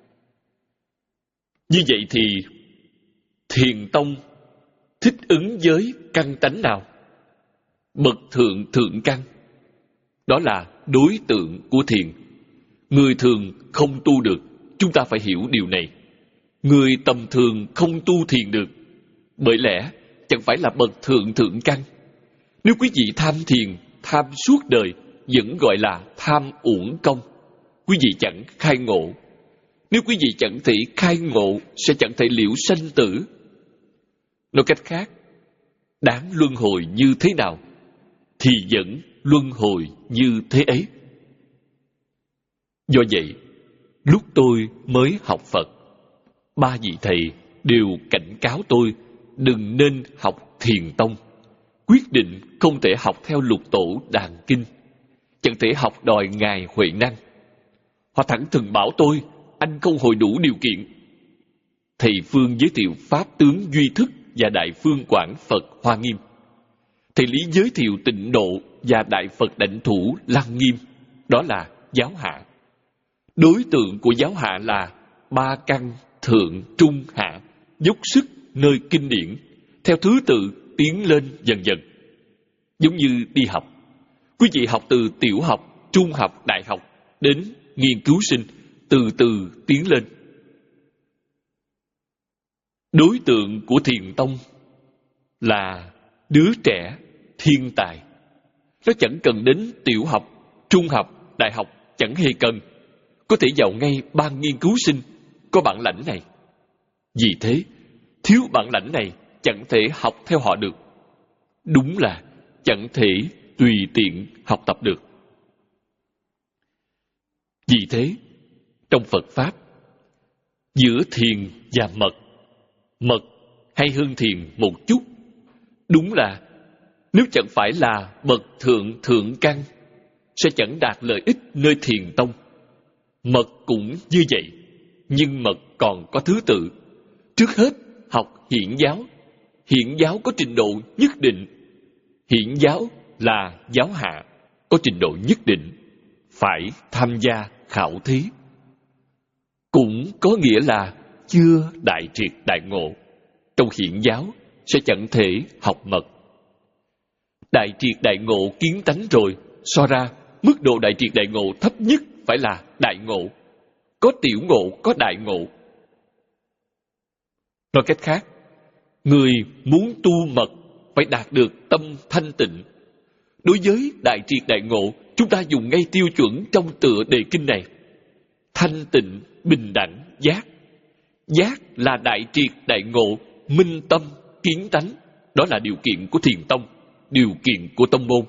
Như vậy thì Thiền tông thích ứng với căn tánh nào? Bậc thượng thượng căn. Đó là đối tượng của thiền. Người thường không tu được, chúng ta phải hiểu điều này. Người tầm thường không tu thiền được, bởi lẽ chẳng phải là bậc thượng thượng căn. Nếu quý vị tham thiền, tham suốt đời, vẫn gọi là tham uổng công. Quý vị chẳng khai ngộ. Nếu quý vị chẳng thể khai ngộ, sẽ chẳng thể liễu sanh tử. Nói cách khác, đáng luân hồi như thế nào, thì vẫn luân hồi như thế ấy. Do vậy, lúc tôi mới học Phật, ba vị thầy đều cảnh cáo tôi đừng nên học Thiền tông. Quyết định không thể học theo lục tổ đàn kinh, chẳng thể học đòi ngài huệ năng. Họ thẳng thừng bảo tôi, anh không hội đủ điều kiện. Thầy Phương giới thiệu Pháp tướng Duy Thức và Đại Phương Quảng Phật Hoa Nghiêm. Thầy Lý giới thiệu Tịnh Độ và Đại Phật Đảnh Thủ Lăng Nghiêm. Đó là giáo hạ. Đối tượng của giáo hạ là ba căn thượng trung hạ, dốc sức nơi kinh điển, theo thứ tự tiến lên dần dần. Giống như đi học, quý vị học từ tiểu học, trung học, đại học đến nghiên cứu sinh, từ từ tiến lên. Đối tượng của Thiền tông là đứa trẻ thiên tài. Nó chẳng cần đến tiểu học, trung học, đại học, chẳng hề cần. Có thể vào ngay ban nghiên cứu sinh, có bản lãnh này. Vì thế, thiếu bản lãnh này chẳng thể học theo họ được. Đúng là chẳng thể tùy tiện học tập được. Vì thế, trong Phật Pháp, giữa thiền và mật, mật hay hơn thiền một chút. Đúng là nếu chẳng phải là bậc thượng thượng căn, sẽ chẳng đạt lợi ích nơi Thiền tông. Mật cũng như vậy, nhưng mật còn có thứ tự. Trước hết học hiển giáo. Hiển giáo có trình độ nhất định. Hiển giáo là giáo hạ, có trình độ nhất định, phải tham gia khảo thí. Cũng có nghĩa là chưa đại triệt đại ngộ. Trong hiển giáo sẽ chẳng thể học mật. Đại triệt đại ngộ kiến tánh rồi, so ra mức độ đại triệt đại ngộ thấp nhất phải là đại ngộ. Có tiểu ngộ, có đại ngộ. Nói cách khác, người muốn tu mật phải đạt được tâm thanh tịnh. Đối với đại triệt đại ngộ, chúng ta dùng ngay tiêu chuẩn trong tựa đề kinh này. Thanh tịnh, bình đẳng, giác. Giác là đại triệt đại ngộ, minh tâm, kiến tánh. Đó là điều kiện của Thiền tông, điều kiện của tông môn.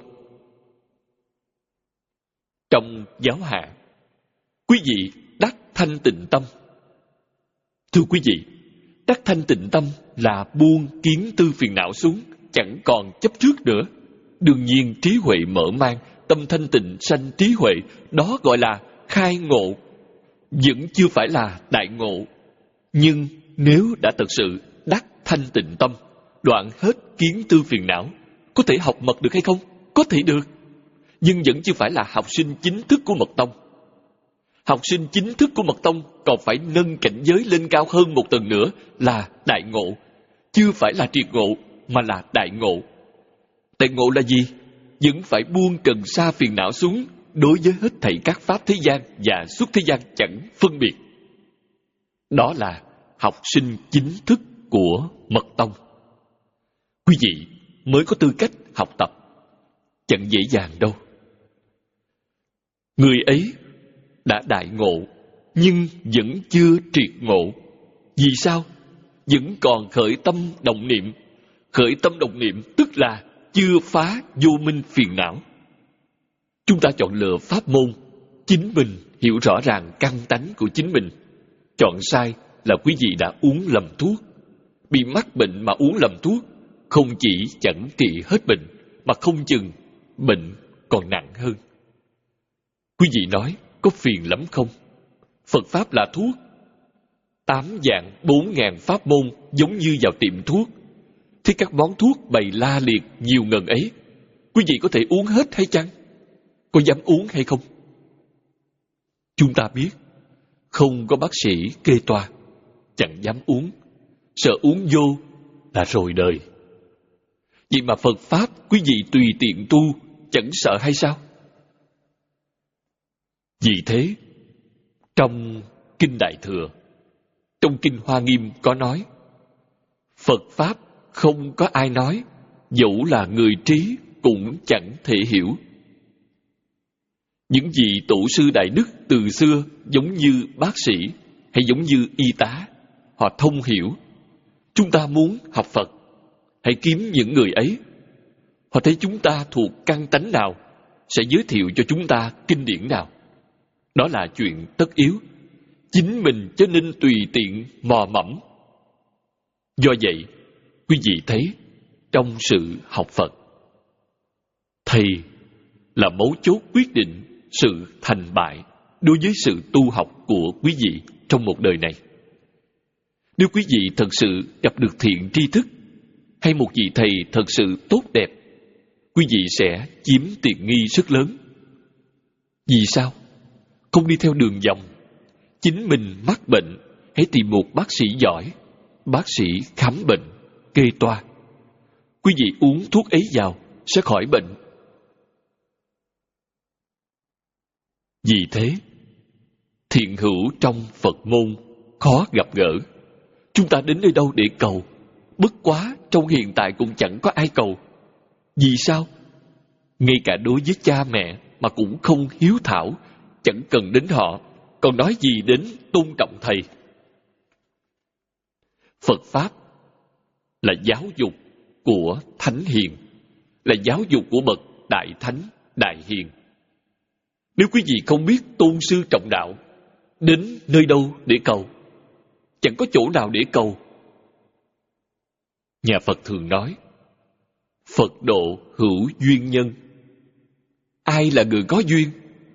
Trong giáo hạ, quý vị đắc thanh tịnh tâm. Thưa quý vị, đắc thanh tịnh tâm là buông kiến tư phiền não xuống, chẳng còn chấp trước nữa. Đương nhiên trí huệ mở mang, tâm thanh tịnh sanh trí huệ, đó gọi là khai ngộ. Vẫn chưa phải là đại ngộ. Nhưng nếu đã thật sự đắc thanh tịnh tâm, đoạn hết kiến tư phiền não, có thể học mật được hay không? Có thể được. Nhưng vẫn chưa phải là học sinh chính thức của mật tông. Học sinh chính thức của mật tông còn phải nâng cảnh giới lên cao hơn một tầng nữa là đại ngộ. Chưa phải là triệt ngộ, mà là đại ngộ. Đại ngộ là gì? Vẫn phải buông trần sa phiền não xuống, đối với hết thảy các pháp thế gian và xuất thế gian chẳng phân biệt. Đó là học sinh chính thức của mật tông. Quý vị mới có tư cách học tập. Chẳng dễ dàng đâu. Người ấy đã đại ngộ, nhưng vẫn chưa triệt ngộ. Vì sao? Vẫn còn khởi tâm động niệm. Khởi tâm động niệm tức là chưa phá vô minh phiền não. Chúng ta chọn lựa pháp môn, chính mình hiểu rõ ràng căn tánh của chính mình. Chọn sai là quý vị đã uống lầm thuốc. Bị mắc bệnh mà uống lầm thuốc, không chỉ chẳng trị hết bệnh, mà không chừng bệnh còn nặng hơn. Quý vị nói, có phiền lắm không? Phật Pháp là thuốc. Tám dạng bốn ngàn pháp môn giống như vào tiệm thuốc. Thế các món thuốc bày la liệt nhiều ngần ấy, quý vị có thể uống hết hay chăng? Có dám uống hay không? Chúng ta biết, không có bác sĩ kê toa, chẳng dám uống, sợ uống vô là rồi đời. Vậy mà Phật Pháp quý vị tùy tiện tu, chẳng sợ hay sao? Vì thế, trong Kinh Đại Thừa, trong Kinh Hoa Nghiêm có nói, Phật Pháp không có ai nói, dẫu là người trí cũng chẳng thể hiểu. Những vị tổ sư đại đức từ xưa giống như bác sĩ hay giống như y tá, họ thông hiểu. Chúng ta muốn học Phật, hãy kiếm những người ấy. Họ thấy chúng ta thuộc căn tánh nào, sẽ giới thiệu cho chúng ta kinh điển nào. Đó là chuyện tất yếu. Chính mình cho nên tùy tiện mò mẫm. Do vậy, quý vị thấy trong sự học Phật, thầy là mấu chốt quyết định sự thành bại đối với sự tu học của quý vị trong một đời này. Nếu quý vị thật sự gặp được thiện tri thức hay một vị thầy thật sự tốt đẹp, quý vị sẽ chiếm tiện nghi rất lớn. Vì sao? Không đi theo đường vòng. Chính mình mắc bệnh, hãy tìm một bác sĩ giỏi, bác sĩ khám bệnh, kê toa. Quý vị uống thuốc ấy vào sẽ khỏi bệnh. Vì thế, thiện hữu trong Phật môn khó gặp gỡ. Chúng ta đến nơi đâu để cầu? Bất quá trong hiện tại cũng chẳng có ai cầu. Vì sao? Ngay cả đối với cha mẹ mà cũng không hiếu thảo, chẳng cần đến họ, còn nói gì đến tôn trọng thầy. Phật Pháp là giáo dục của Thánh Hiền, là giáo dục của bậc Đại Thánh, Đại Hiền. Nếu quý vị không biết tôn sư trọng đạo, đến nơi đâu để cầu? Chẳng có chỗ nào để cầu. Nhà Phật thường nói, Phật độ hữu duyên nhân. Ai là người có duyên?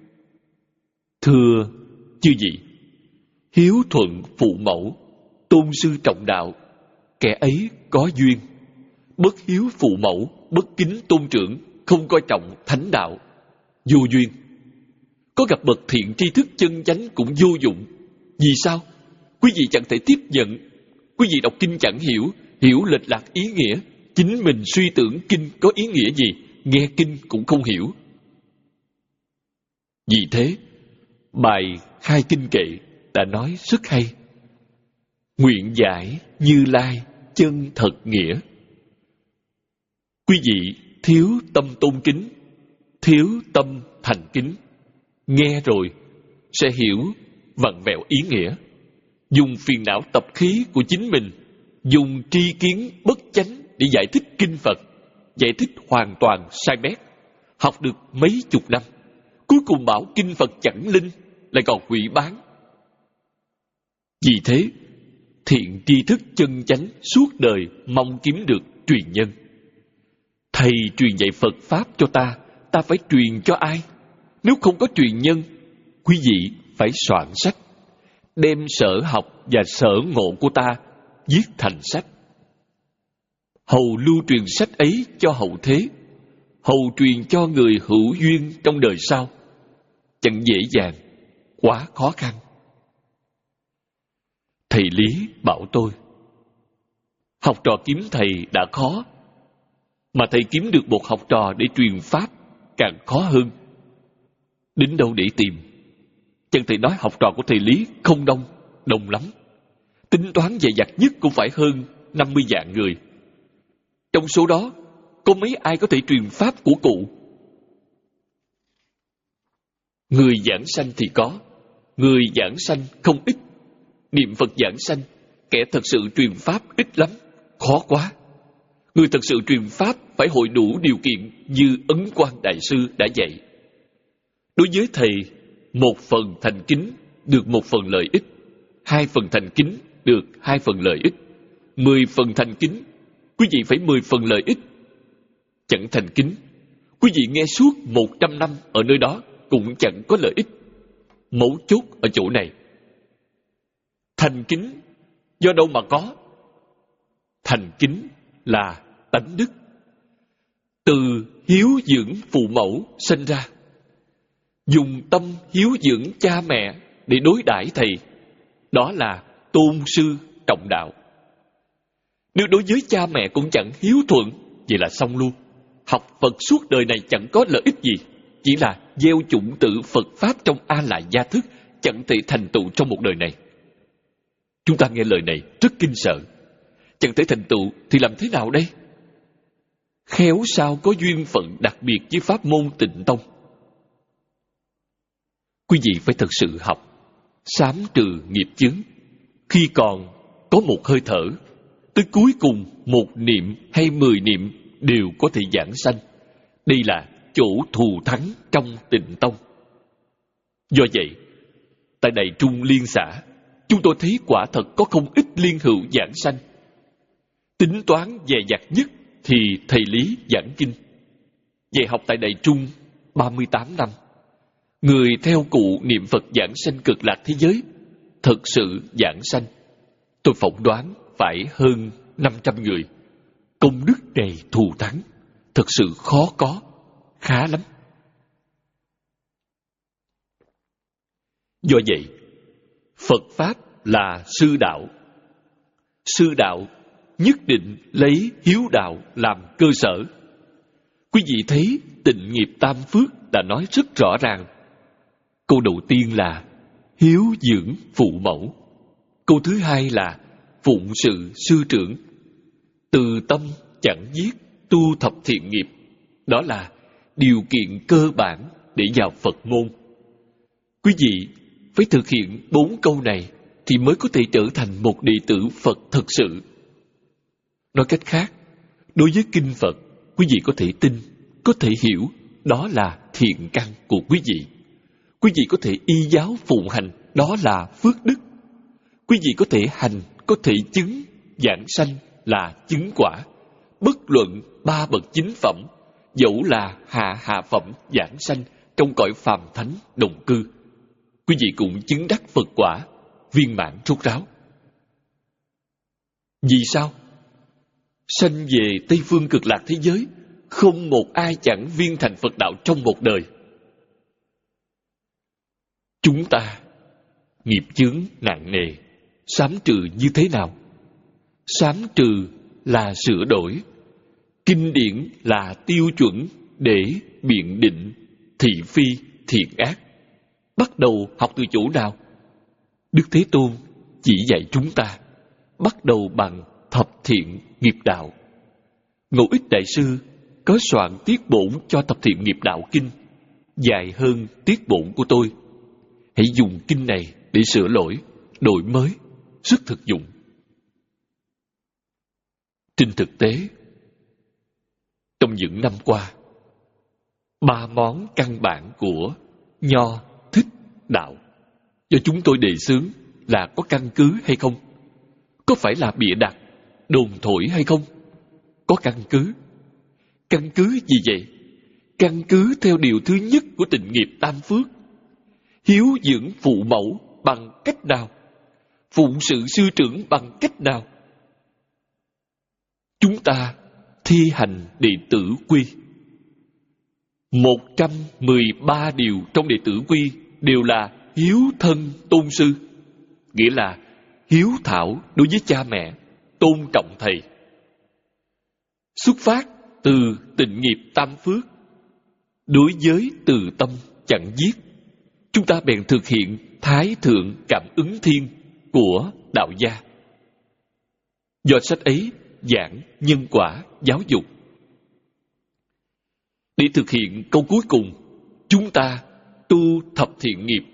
Thưa chư vị, hiếu thuận phụ mẫu, tôn sư trọng đạo, kẻ ấy có duyên. Bất hiếu phụ mẫu, bất kính tôn trưởng, không coi trọng thánh đạo, vô duyên. Có gặp bậc thiện tri thức chân chánh cũng vô dụng. Vì sao? Quý vị chẳng thể tiếp nhận. Quý vị đọc kinh chẳng hiểu, hiểu lệch lạc ý nghĩa. Chính mình suy tưởng kinh có ý nghĩa gì, nghe kinh cũng không hiểu. Vì thế, bài Khai Kinh Kệ đã nói rất hay. Nguyện giải Như Lai chân thật nghĩa. Quý vị thiếu tâm tôn kính, thiếu tâm thành kính, nghe rồi sẽ hiểu vặn vẹo ý nghĩa. Dùng phiền não tập khí của chính mình, dùng tri kiến bất chánh để giải thích kinh Phật, giải thích hoàn toàn sai bét. Học được mấy chục năm, cuối cùng bảo kinh Phật chẳng linh, lại còn hủy bán. Vì thế, thiện tri thức chân chánh suốt đời mong kiếm được truyền nhân. Thầy truyền dạy Phật Pháp cho ta, ta phải truyền cho ai? Nếu không có truyền nhân, quý vị phải soạn sách, đem sở học và sở ngộ của ta viết thành sách. Hầu lưu truyền sách ấy cho hậu thế, hầu truyền cho người hữu duyên trong đời sau. Chẳng dễ dàng, quá khó khăn. Thầy Lý bảo tôi, học trò kiếm thầy đã khó, mà thầy kiếm được một học trò để truyền Pháp càng khó hơn. Đến đâu để tìm? Chẳng thể nói học trò của thầy Lý không đông, đông lắm. Tính toán dày dặt nhất cũng phải hơn năm mươi vạn người. Trong số đó, có mấy ai có thể truyền Pháp của cụ? Người giảng sanh thì có, người giảng sanh không ít. Niệm Phật giảng sanh, kẻ thật sự truyền Pháp ít lắm, khó quá. Người thật sự truyền Pháp phải hội đủ điều kiện như Ấn Quang Đại Sư đã dạy. Đối với thầy, một phần thành kính được một phần lợi ích, hai phần thành kính được hai phần lợi ích, mười phần thành kính, quý vị phải mười phần lợi ích. Chẳng thành kính, quý vị nghe suốt một trăm năm ở nơi đó cũng chẳng có lợi ích. Mấu chốt ở chỗ này. Thành kính do đâu mà có? Thành kính là tánh đức, từ hiếu dưỡng phụ mẫu sinh ra. dùng tâm hiếu dưỡng cha mẹ để đối đãi thầy. Đó là tôn sư trọng đạo. Nếu đối với cha mẹ cũng chẳng hiếu thuận, vậy là xong luôn. Học Phật suốt đời này chẳng có lợi ích gì, chỉ là gieo chủng tử Phật Pháp trong A Lại gia thức, chẳng thể thành tựu trong một đời này. Chúng ta nghe lời này rất kinh sợ. Chẳng thể thành tựu thì làm thế nào đây? Khéo sao có duyên phận đặc biệt với pháp môn Tịnh Tông. Quý vị phải thật sự học, sám trừ nghiệp chướng. Khi còn có một hơi thở, tới cuối cùng một niệm hay mười niệm đều có thể giảng sanh. Đây là chỗ thù thắng trong Tịnh Tông. Do vậy, tại Đại Trung Liên xã, chúng tôi thấy quả thật có không ít liên hữu giảng sanh. Tính toán dè dặt nhất thì thầy Lý giảng kinh. Dạy học tại Đại Trung ba mươi tám năm. Người theo cụ niệm Phật giảng sanh cực lạc thế giới, thật sự giảng sanh, tôi phỏng đoán phải hơn năm trăm người. Công đức đầy thù thắng, thật sự khó có, khá lắm. Do vậy, Phật Pháp là sư đạo. Sư đạo nhất định lấy hiếu đạo làm cơ sở. Quý vị thấy Tịnh Nghiệp Tam Phước đã nói rất rõ ràng. Câu đầu tiên là hiếu dưỡng phụ mẫu. Câu thứ hai là phụng sự sư trưởng. Từ tâm chẳng giết, tu thập thiện nghiệp. Đó là điều kiện cơ bản để vào Phật môn. Quý vị phải thực hiện bốn câu này thì mới có thể trở thành một đệ tử Phật thật sự. Nói cách khác, đối với kinh Phật, quý vị có thể tin, có thể hiểu, đó là thiện căn của quý vị. Quý vị có thể y giáo phụng hành, đó là phước đức. Quý vị có thể hành, có thể chứng, giảng sanh là chứng quả. Bất luận ba bậc chính phẩm, dẫu là hạ hạ phẩm giảng sanh trong cõi phàm thánh đồng cư, quý vị cũng chứng đắc Phật quả, viên mãn rốt ráo. Vì sao? Sanh về Tây Phương Cực Lạc thế giới, không một ai chẳng viên thành Phật đạo trong một đời. Chúng ta nghiệp chướng nặng nề, sám trừ như thế nào? Sám trừ là sửa đổi, kinh điển là tiêu chuẩn để biện định thị phi thiện ác. Bắt đầu học từ chỗ nào? Đức Thế Tôn chỉ dạy chúng ta bắt đầu bằng thập thiện nghiệp đạo. Ngẫu Ích Đại Sư có soạn tiết bổn cho thập thiện nghiệp đạo kinh, dài hơn tiết bổn của tôi. Hãy dùng kinh này để sửa lỗi, đổi mới, rất thực dụng. Trên thực tế, trong những năm qua, ba món căn bản của Nho Thích Đạo do chúng tôi đề xướng là có căn cứ hay không? Có phải là bịa đặt, đồn thổi hay không? Có căn cứ. Căn cứ gì vậy? Căn cứ theo điều thứ nhất của Tịnh Nghiệp Tam Phước. Hiếu dưỡng phụ mẫu bằng cách nào? Phụng sự sư trưởng bằng cách nào? Chúng ta thi hành đệ tử quy. một trăm mười ba điều trong đệ tử quy đều là hiếu thân tôn sư, nghĩa là hiếu thảo đối với cha mẹ, tôn trọng thầy. Xuất phát từ Tịnh Nghiệp Tam Phước, đối với từ tâm chẳng giết, chúng ta bèn thực hiện Thái Thượng Cảm Ứng Thiên của đạo gia. Do sách ấy giảng nhân quả giáo dục. Để thực hiện câu cuối cùng, chúng ta tu thập thiện nghiệp.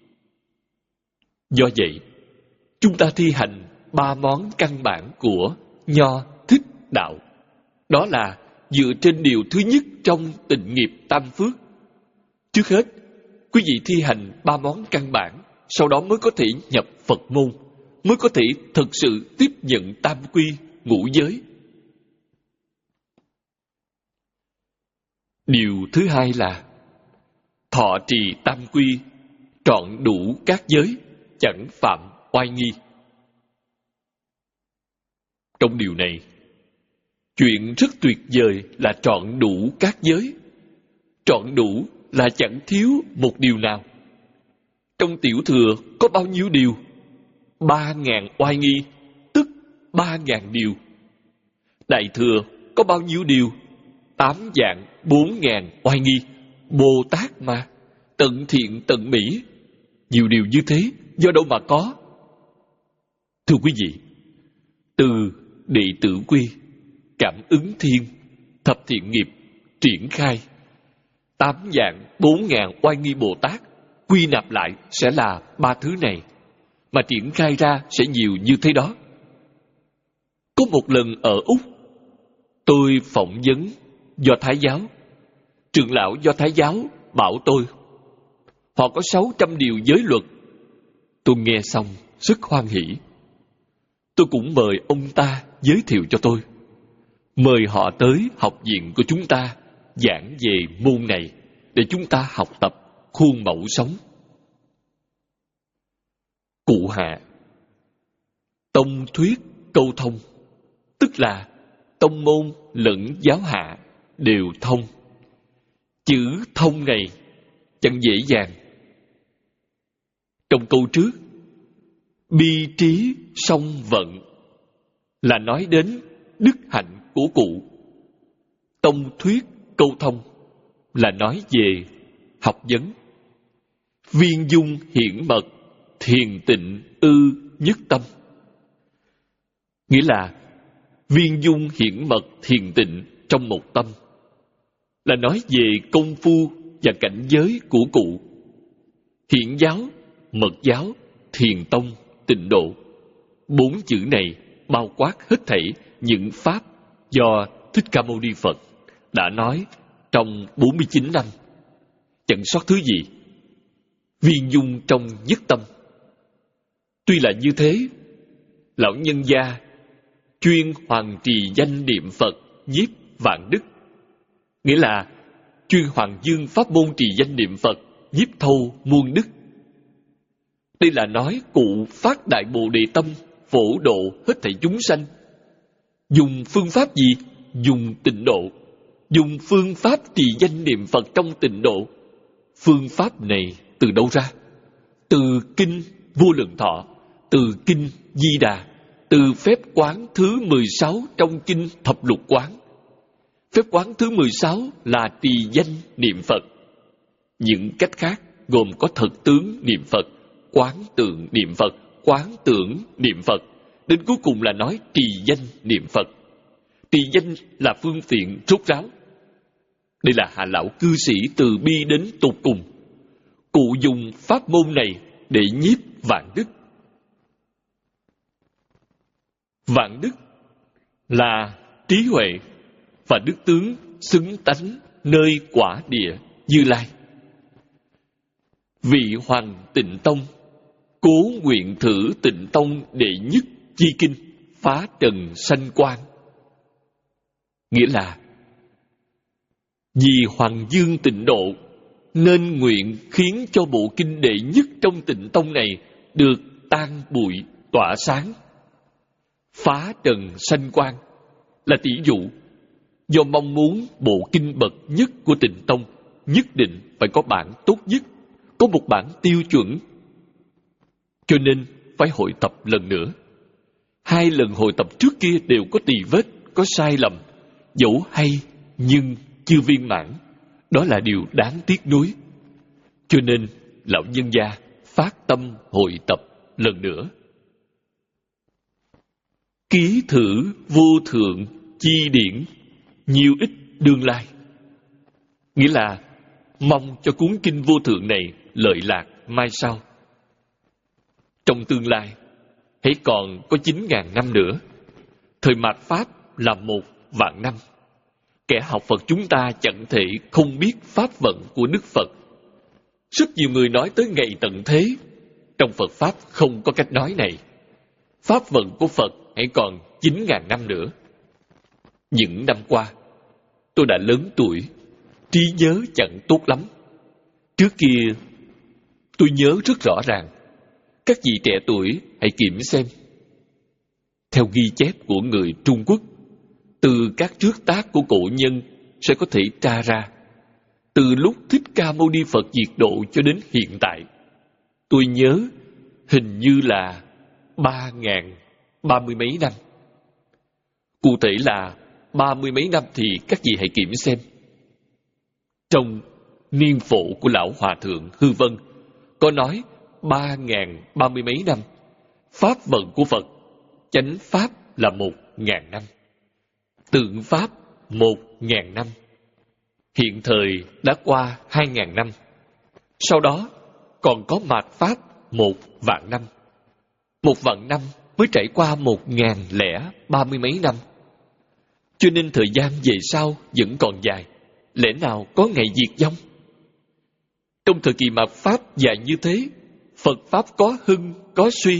Do vậy, chúng ta thi hành ba món căn bản của Nho Thích Đạo. Đó là dựa trên điều thứ nhất trong Tịnh Nghiệp Tam Phước. Trước hết, quý vị thi hành ba món căn bản, sau đó mới có thể nhập Phật môn, mới có thể thực sự tiếp nhận tam quy ngũ giới. Điều thứ hai là thọ trì tam quy, trọn đủ các giới, chẳng phạm oai nghi. Trong điều này, chuyện rất tuyệt vời là trọn đủ các giới. Trọn đủ là chẳng thiếu một điều nào. Trong tiểu thừa có bao nhiêu điều? Ba ngàn oai nghi, tức ba ngàn điều. Đại thừa có bao nhiêu điều? Tám vạn bốn ngàn oai nghi. Bồ Tát mà, tận thiện tận mỹ. Nhiều điều như thế, do đâu mà có? Thưa quý vị, từ đệ tử quy, cảm ứng thiên, thập thiện nghiệp, triển khai, tám vạn bốn ngàn oai nghi Bồ Tát quy nạp lại sẽ là ba thứ này, mà triển khai ra sẽ nhiều như thế đó. Có một lần ở Úc, tôi phỏng vấn Do Thái giáo. Trưởng lão Do Thái giáo bảo tôi họ có sáu trăm điều giới luật. Tôi nghe xong rất hoan hỉ. Tôi cũng mời ông ta giới thiệu cho tôi, mời họ tới học viện của chúng ta giảng về môn này để chúng ta học tập khuôn mẫu sống. Cụ hạ, tông thuyết câu thông, tức là tông môn lẫn giáo hạ đều thông. Chữ thông này chẳng dễ dàng. Trong câu trước, bi trí song vận, là nói đến đức hạnh của cụ. Tông thuyết câu thông là nói về học vấn. Viên dung hiển mật, thiền tịnh ư nhất tâm, nghĩa là viên dung hiển mật thiền tịnh trong một tâm, là nói về công phu và cảnh giới của cụ. Hiển giáo, mật giáo, thiền tông, tịnh độ, bốn chữ này bao quát hết thảy những pháp do Thích Ca Mâu Ni Phật đã nói trong bốn mươi chín năm, chẳng sót thứ gì. Viên dung trong nhất tâm. Tuy là như thế, lão nhân gia chuyên hoàng trì danh niệm Phật nhiếp vạn đức, nghĩa là chuyên hoàng dương pháp môn trì danh niệm Phật nhiếp thâu muôn đức. Đây là nói cụ phát đại bồ đề tâm, phổ độ hết thảy chúng sanh. Dùng phương pháp gì? Dùng tịnh độ. Dùng phương pháp trì danh niệm Phật trong tịnh độ. Phương pháp này từ đâu ra? Từ kinh Vô Lượng Thọ, từ kinh Di Đà, từ phép quán thứ mười sáu trong kinh Thập Lục Quán. Phép quán thứ mười sáu là trì danh niệm Phật. Những cách khác gồm có thực tướng niệm Phật, quán tượng niệm Phật, quán tưởng niệm Phật, đến cuối cùng là nói trì danh niệm Phật. Trì danh là phương tiện rốt ráo. Đây là hạ lão cư sĩ từ bi đến tột cùng. Cụ dùng pháp môn này để nhiếp vạn đức. Vạn đức là trí huệ và đức tướng xứng tánh nơi quả địa Như Lai. Vị Hoàng Tịnh Tông cố nguyện thử Tịnh Tông đệ nhất chi kinh phá trần sanh quang, nghĩa là vì Hoàng Dương tịnh độ nên nguyện khiến cho bộ kinh đệ nhất trong Tịnh Tông này được tan bụi tỏa sáng. Phá trần sanh quang là tỷ dụ, do mong muốn bộ kinh bậc nhất của Tịnh Tông nhất định phải có bản tốt nhất, có một bản tiêu chuẩn, cho nên phải hội tập lần nữa. Hai lần hội tập trước kia đều có tì vết, có sai lầm, dẫu hay nhưng chưa viên mãn. Đó là điều đáng tiếc nuối. Cho nên lão nhân gia phát tâm hội tập lần nữa. Ký thử vô thượng chi điển, nhiều ích đương lai, nghĩa là mong cho cuốn kinh vô thượng này lợi lạc mai sau. Trong tương lai, hãy còn có chín ngàn năm nữa. Thời mạt Pháp là một vạn năm. Kẻ học Phật chúng ta chẳng thể không biết pháp vận của Đức Phật. Rất nhiều người nói tới ngày tận thế. Trong Phật Pháp không có cách nói này. Pháp vận của Phật hãy còn chín ngàn năm nữa. Những năm qua, tôi đã lớn tuổi, trí nhớ chẳng tốt lắm. Trước kia, tôi nhớ rất rõ ràng. Các vị trẻ tuổi hãy kiểm xem. Theo ghi chép của người Trung Quốc, từ các trước tác của cổ nhân sẽ có thể tra ra từ lúc Thích Ca Mâu Ni Phật diệt độ cho đến hiện tại, tôi nhớ hình như là ba ngàn ba mươi mấy năm. Cụ thể là ba mươi mấy năm thì các vị hãy kiểm xem. Trong niên phổ của Lão Hòa Thượng Hư Vân có nói ba ngàn ba mươi mấy năm. Pháp vận của Phật, chánh Pháp là một ngàn năm. Tượng Pháp một ngàn năm. Hiện thời đã qua hai ngàn năm. Sau đó còn có mạt Pháp một vạn năm. Một vạn năm mới trải qua một ngàn lẻ ba mươi mấy năm. Cho nên thời gian về sau vẫn còn dài. Lẽ nào có ngày diệt vong? Trong thời kỳ mạt Pháp dài như thế, Phật Pháp có hưng, có suy.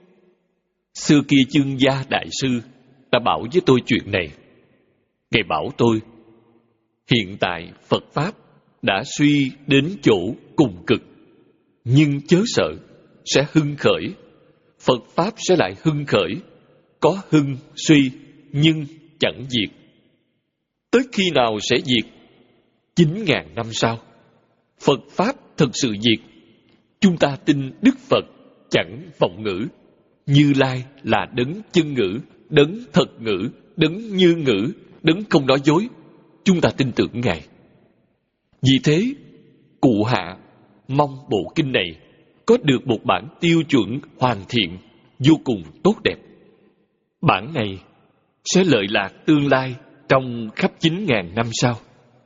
Xưa kia Chương Gia Đại Sư đã bảo với tôi chuyện này. Ngài bảo tôi, hiện tại Phật Pháp đã suy đến chỗ cùng cực, nhưng chớ sợ, sẽ hưng khởi. Phật Pháp sẽ lại hưng khởi, có hưng, suy, nhưng chẳng diệt. Tới khi nào sẽ diệt? Chín ngàn năm sau, Phật Pháp thực sự diệt. Chúng ta tin Đức Phật chẳng vọng ngữ. Như Lai là đấng chân ngữ, đấng thật ngữ, đấng như ngữ, đấng không nói dối. Chúng ta tin tưởng Ngài. Vì thế, cụ hạ mong bộ kinh này có được một bản tiêu chuẩn hoàn thiện, vô cùng tốt đẹp. Bản này sẽ lợi lạc tương lai trong khắp chín ngàn năm sau.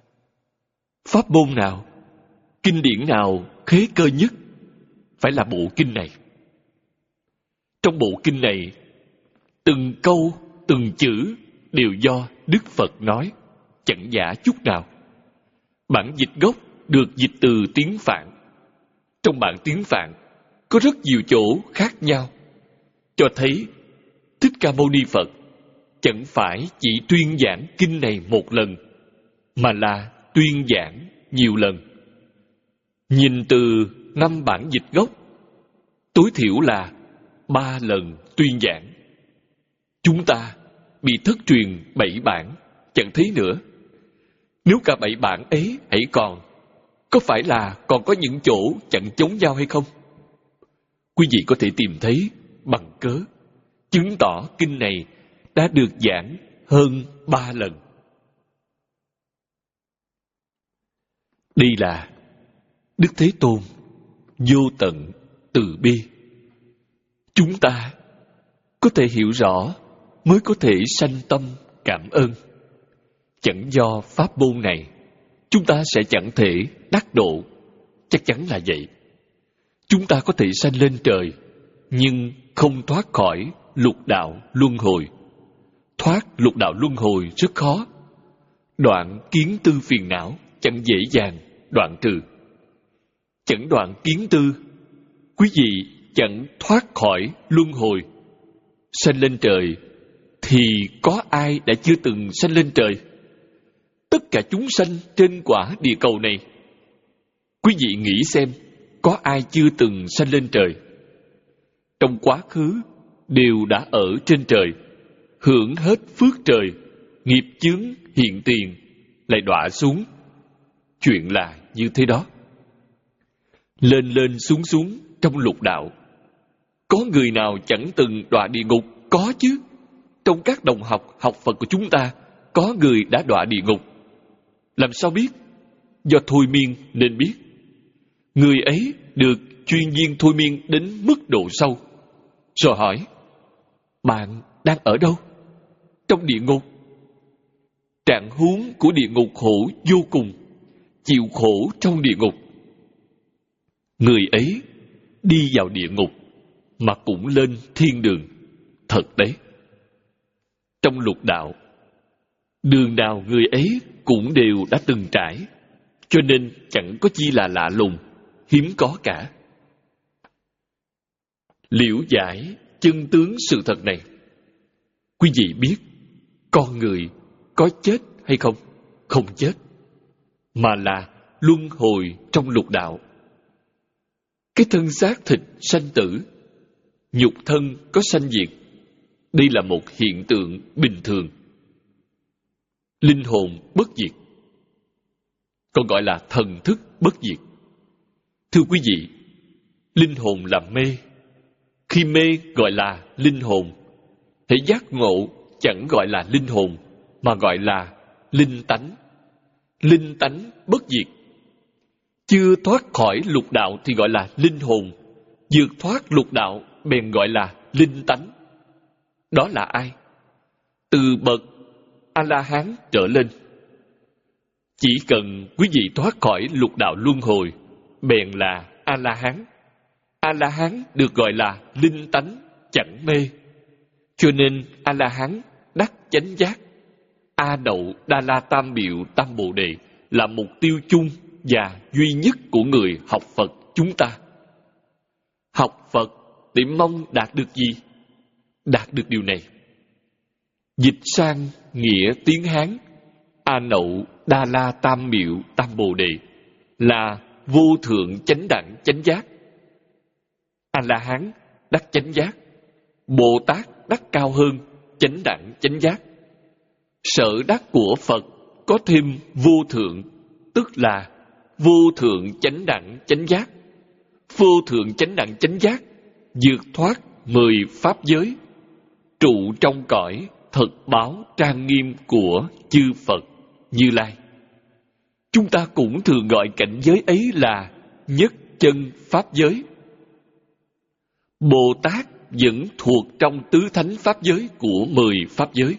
Pháp môn nào, kinh điển nào khế cơ nhất? Phải là bộ kinh này. Trong bộ kinh này, từng câu, từng chữ đều do Đức Phật nói, chẳng giả chút nào. Bản dịch gốc được dịch từ tiếng Phạn. Trong bản tiếng Phạn có rất nhiều chỗ khác nhau, cho thấy Thích Ca Mâu Ni Phật chẳng phải chỉ tuyên giảng kinh này một lần, mà là tuyên giảng nhiều lần. Nhìn từ năm bản dịch gốc, tối thiểu là ba lần tuyên giảng. Chúng ta bị thất truyền bảy bản, chẳng thấy nữa. Nếu cả bảy bản ấy hãy còn, có phải là còn có những chỗ chẳng chống nhau hay không? Quý vị có thể tìm thấy bằng cớ, chứng tỏ kinh này đã được giảng hơn ba lần. Đây là Đức Thế Tôn vô tận từ bi. Chúng ta có thể hiểu rõ mới có thể sanh tâm cảm ơn. Chẳng do pháp môn này, chúng ta sẽ chẳng thể đắc độ. Chắc chắn là vậy. Chúng ta có thể sanh lên trời, nhưng không thoát khỏi lục đạo luân hồi. Thoát lục đạo luân hồi rất khó. Đoạn kiến tư phiền não chẳng dễ dàng đoạn trừ. Chẳng đoạn kiến tư, quý vị chẳng thoát khỏi luân hồi. Sanh lên trời thì có ai đã chưa từng sanh lên trời? Tất cả chúng sanh trên quả địa cầu này, quý vị nghĩ xem, có ai chưa từng sanh lên trời? Trong quá khứ đều đã ở trên trời, hưởng hết phước trời, nghiệp chướng hiện tiền lại đọa xuống. Chuyện là như thế đó. Lên lên xuống xuống trong lục đạo. Có người nào chẳng từng đọa địa ngục? Có chứ. Trong các đồng học học Phật của chúng ta, có người đã đọa địa ngục. Làm sao biết? Do thôi miên nên biết. Người ấy được chuyên viên thôi miên đến mức độ sâu. Rồi hỏi, bạn đang ở đâu? Trong địa ngục. Trạng huống của địa ngục khổ vô cùng, chịu khổ trong địa ngục. Người ấy đi vào địa ngục mà cũng lên thiên đường. Thật đấy. Trong lục đạo, đường nào người ấy cũng đều đã từng trải, cho nên chẳng có chi là lạ lùng, hiếm có cả. Liễu giải chân tướng sự thật này, quý vị biết con người có chết hay không? Không chết, mà là luân hồi trong lục đạo. Cái thân xác thịt sanh tử, nhục thân có sanh diệt, đây là một hiện tượng bình thường. Linh hồn bất diệt. còn gọi là thần thức bất diệt. Thưa quý vị, linh hồn là mê. Khi mê gọi là linh hồn. Hễ giác ngộ chẳng gọi là linh hồn, mà gọi là linh tánh. Linh tánh bất diệt. Chưa thoát khỏi lục đạo thì gọi là linh hồn. Vượt thoát lục đạo bèn gọi là linh tánh. Đó là ai? Từ bậc A-la-hán trở lên. Chỉ cần quý vị thoát khỏi lục đạo luân hồi, bèn là A-la-hán. A-la-hán được gọi là linh tánh, chẳng mê. Cho nên A-la-hán đắc chánh giác. A-đậu Đa La Tam Biệu Tam Bồ Đề là mục tiêu chung và duy nhất của người học Phật chúng ta. Học Phật để mong đạt được gì? Đạt được điều này. Dịch sang nghĩa tiếng Hán, A-nậu Đa La Tam Biệu Tam Bồ Đề là vô thượng chánh đẳng chánh giác. A-la-hán đắc chánh giác, Bồ Tát đắc cao hơn chánh đẳng chánh giác. Sở đắc của Phật có thêm vô thượng, tức là vô thượng chánh đẳng chánh giác. Vô thượng chánh đẳng chánh giác vượt thoát mười pháp giới, trụ trong cõi thật báo trang nghiêm của chư Phật Như Lai. Chúng ta cũng thường gọi cảnh giới ấy là nhất chân pháp giới. Bồ Tát vẫn thuộc trong tứ thánh pháp giới của mười pháp giới.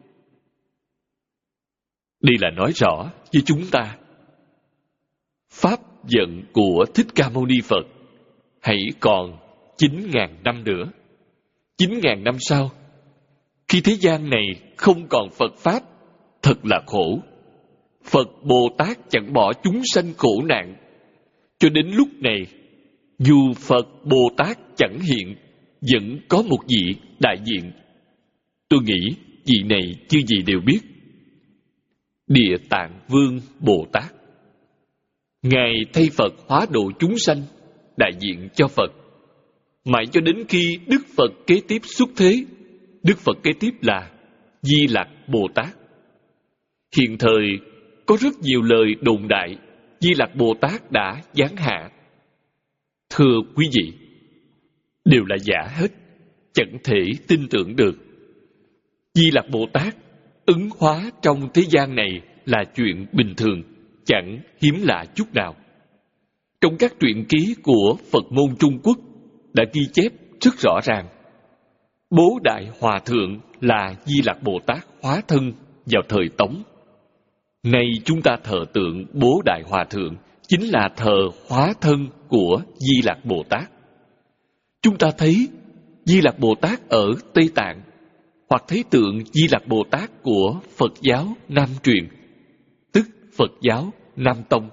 Đây là nói rõ với chúng ta, pháp vận của Thích Ca Mâu Ni Phật hãy còn chín ngàn năm nữa. Chín ngàn năm sau, khi thế gian này không còn Phật Pháp, thật là khổ. Phật Bồ Tát chẳng bỏ chúng sanh khổ nạn. Cho đến lúc này, dù Phật Bồ Tát chẳng hiện, vẫn có một vị đại diện. Tôi nghĩ vị này chư vị đều biết. Địa Tạng Vương Bồ Tát. Ngài thay Phật hóa độ chúng sanh, đại diện cho Phật. Mãi cho đến khi Đức Phật kế tiếp xuất thế, Đức Phật kế tiếp là Di Lặc Bồ Tát. Hiện thời có rất nhiều lời đồn đại Di Lặc Bồ Tát đã giáng hạ. Thưa quý vị, đều là giả hết, chẳng thể tin tưởng được. Di Lặc Bồ Tát ứng hóa trong thế gian này là chuyện bình thường, chẳng hiếm lạ chút nào. Trong các truyện ký của Phật môn Trung Quốc đã ghi chép rất rõ ràng. Bố Đại Hòa Thượng là Di Lặc Bồ Tát hóa thân vào thời Tống. Nay chúng ta thờ tượng Bố Đại Hòa Thượng chính là thờ hóa thân của Di Lặc Bồ Tát. Chúng ta thấy Di Lặc Bồ Tát ở Tây Tạng, hoặc thấy tượng Di Lặc Bồ Tát của Phật giáo Nam truyền, tức Phật giáo Nam Tông.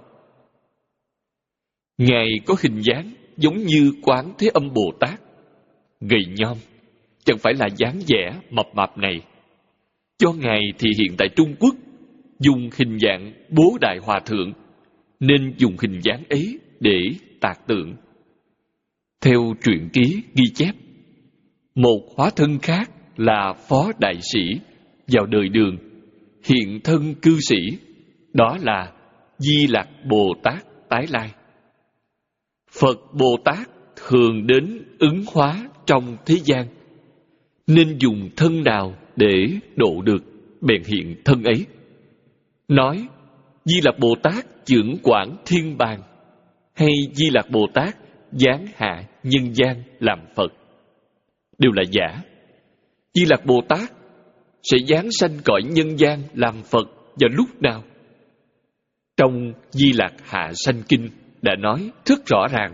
Ngài có hình dáng giống như Quán Thế Âm Bồ Tát, gầy nhom, chẳng phải là dáng vẻ mập mạp này. Cho Ngài thì hiện tại Trung Quốc dùng hình dạng Bố Đại Hòa Thượng, nên dùng hình dáng ấy để tạc tượng. Theo truyện ký ghi chép, một hóa thân khác là Phó Đại Sĩ vào đời Đường, hiện thân cư sĩ, đó là Di Lặc Bồ Tát tái lai. Phật Bồ Tát thường đến ứng hóa trong thế gian, nên dùng thân nào để độ được, bèn hiện thân ấy. Nói Di Lặc Bồ Tát chưởng quản thiên bàng, hay Di Lặc Bồ Tát giáng hạ nhân gian làm Phật, đều là giả. Di Lặc Bồ Tát sẽ giáng sanh cõi nhân gian làm Phật vào lúc nào? Trong Di Lặc Hạ Sanh Kinh đã nói rất rõ ràng.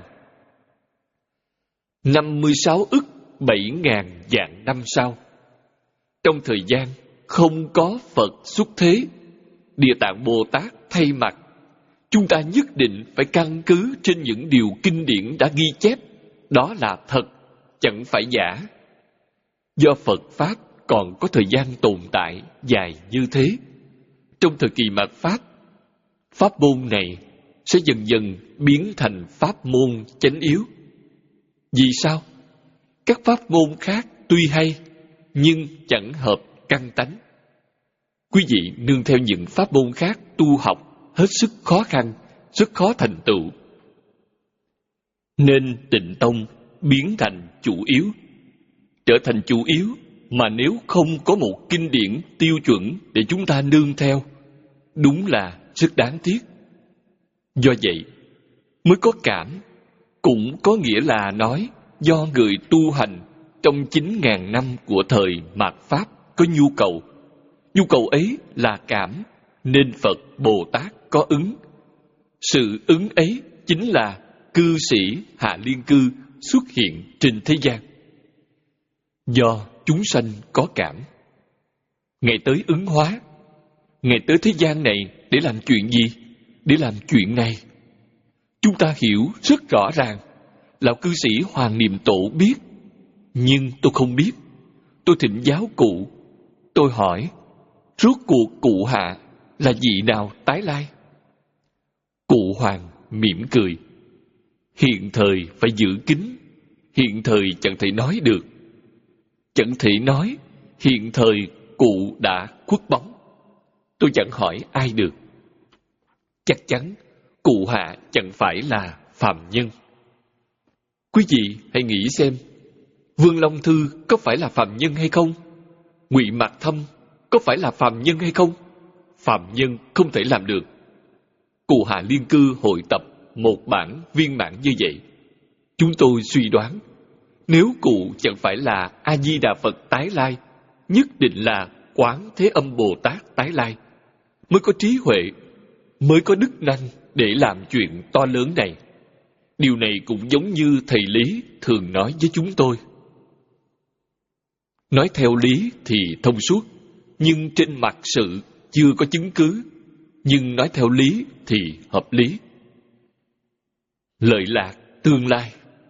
năm mươi sáu ức bảy ngàn vạn năm sau, trong thời gian không có Phật xuất thế, Địa Tạng Bồ Tát thay mặt, chúng ta nhất định phải căn cứ trên những điều kinh điển đã ghi chép, đó là thật, chẳng phải giả. Do Phật Pháp còn có thời gian tồn tại dài như thế, trong thời kỳ mạt Pháp, pháp môn này sẽ dần dần biến thành pháp môn chánh yếu. Vì sao? Các pháp môn khác tuy hay, nhưng chẳng hợp căn tánh. Quý vị nương theo những pháp môn khác tu học hết sức khó khăn, rất khó thành tựu. Nên Tịnh Tông biến thành chủ yếu. Trở thành chủ yếu mà nếu không có một kinh điển tiêu chuẩn để chúng ta nương theo, đúng là rất đáng tiếc. Do vậy, mới có cảm, cũng có nghĩa là nói do người tu hành trong chín ngàn năm của thời mạt Pháp có nhu cầu. Nhu cầu ấy là cảm, nên Phật Bồ Tát có ứng. Sự ứng ấy chính là cư sĩ Hạ Liên Cư xuất hiện trên thế gian. Do chúng sanh có cảm, Ngài tới ứng hóa. Ngài tới thế gian này để làm chuyện gì? Để làm chuyện này. Chúng ta hiểu rất rõ ràng. Lão cư sĩ Hoàng Niệm Tổ biết, nhưng tôi không biết. Tôi thỉnh giáo cụ. Tôi hỏi, rốt cuộc cụ hạ là vị nào tái lai? Cụ Hoàng mỉm cười. Hiện thời phải giữ kín. Hiện thời chẳng thể nói được. Chẳng thể nói, hiện thời cụ đã khuất bóng. Tôi chẳng hỏi ai được. Chắc chắn cụ hạ chẳng phải là phàm nhân. Quý vị hãy nghĩ xem, Vương Long Thư có phải là phàm nhân hay không? Ngụy Mạc Thâm có phải là phàm nhân hay không? Phàm nhân không thể làm được. Cụ Hạ Liên Cư hội tập một bản viên mãn như vậy. Chúng tôi suy đoán, nếu cụ chẳng phải là A-di-đà Phật tái lai, nhất định là Quán Thế Âm Bồ Tát tái lai, mới có trí huệ, mới có đức năng để làm chuyện to lớn này. Điều này cũng giống như thầy Lý thường nói với chúng tôi. Nói theo lý thì thông suốt, nhưng trên mặt sự chưa có chứng cứ. Nhưng nói theo lý thì hợp lý. Lợi lạc tương lai.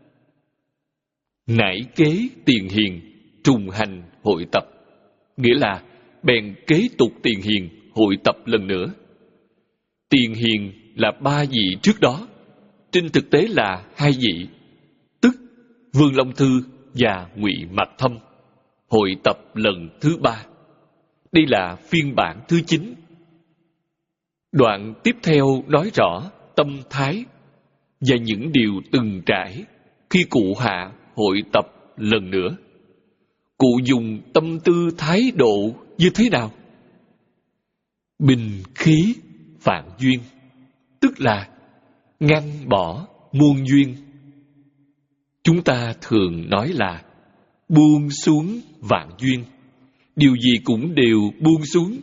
Nải kế tiền hiền, trùng hành hội tập. Nghĩa là bèn kế tục tiền hiền hội tập lần nữa. Tiền hiền là ba vị trước đó, trên thực tế là hai vị, tức Vương Long Thư và Ngụy Mạc Thâm, hội tập lần thứ ba. Đây là phiên bản thứ chín. Đoạn tiếp theo nói rõ tâm thái và những điều từng trải khi cụ hạ hội tập lần nữa. Cụ dùng tâm tư thái độ như thế nào? Bình khí vạn duyên, tức là ngăn bỏ muôn duyên. Chúng ta thường nói là buông xuống vạn duyên. Điều gì cũng đều buông xuống.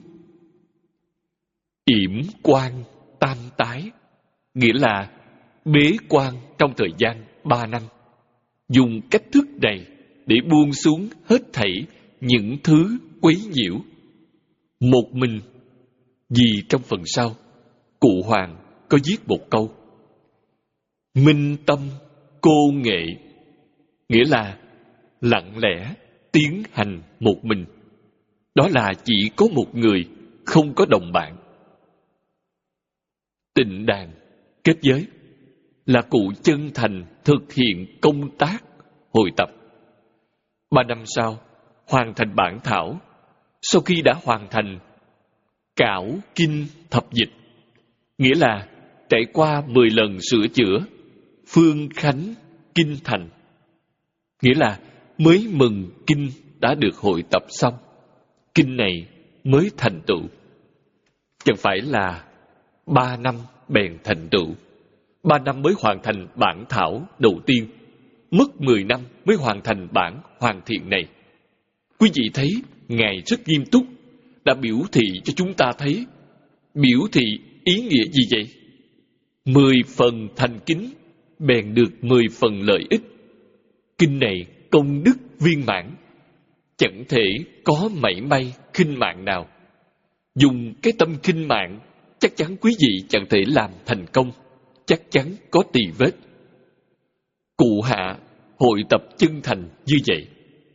Yểm quan tam tái, nghĩa là bế quan trong thời gian ba năm. Dùng cách thức này để buông xuống hết thảy những thứ quấy nhiễu. Một mình, vì trong phần sau, cụ Hoàng có viết một câu: minh tâm cô nghệ, nghĩa là lặng lẽ tiến hành một mình. Đó là chỉ có một người, không có đồng bạn. Tịnh đàn kết giới là cụ chân thành thực hiện công tác hội tập. Ba năm sau, hoàn thành bản thảo. Sau khi đã hoàn thành, cảo kinh thập dịch, nghĩa là trải qua mười lần sửa chữa, phương khánh kinh thành, nghĩa là mới mừng kinh đã được hội tập xong, kinh này mới thành tựu. Chẳng phải là ba năm bèn thành tựu. Ba năm mới hoàn thành bản thảo đầu tiên, mất mười năm mới hoàn thành bản hoàn thiện này. Quý vị thấy Ngài rất nghiêm túc, đã biểu thị cho chúng ta thấy. Biểu thị ý nghĩa gì vậy? Mười phần thành kính bèn được mười phần lợi ích. Kinh này công đức viên mãn, chẳng thể có mảy may khinh mạng nào. Dùng cái tâm khinh mạng, chắc chắn quý vị chẳng thể làm thành công, chắc chắn có tỳ vết. Cụ hạ hội tập chân thành như vậy.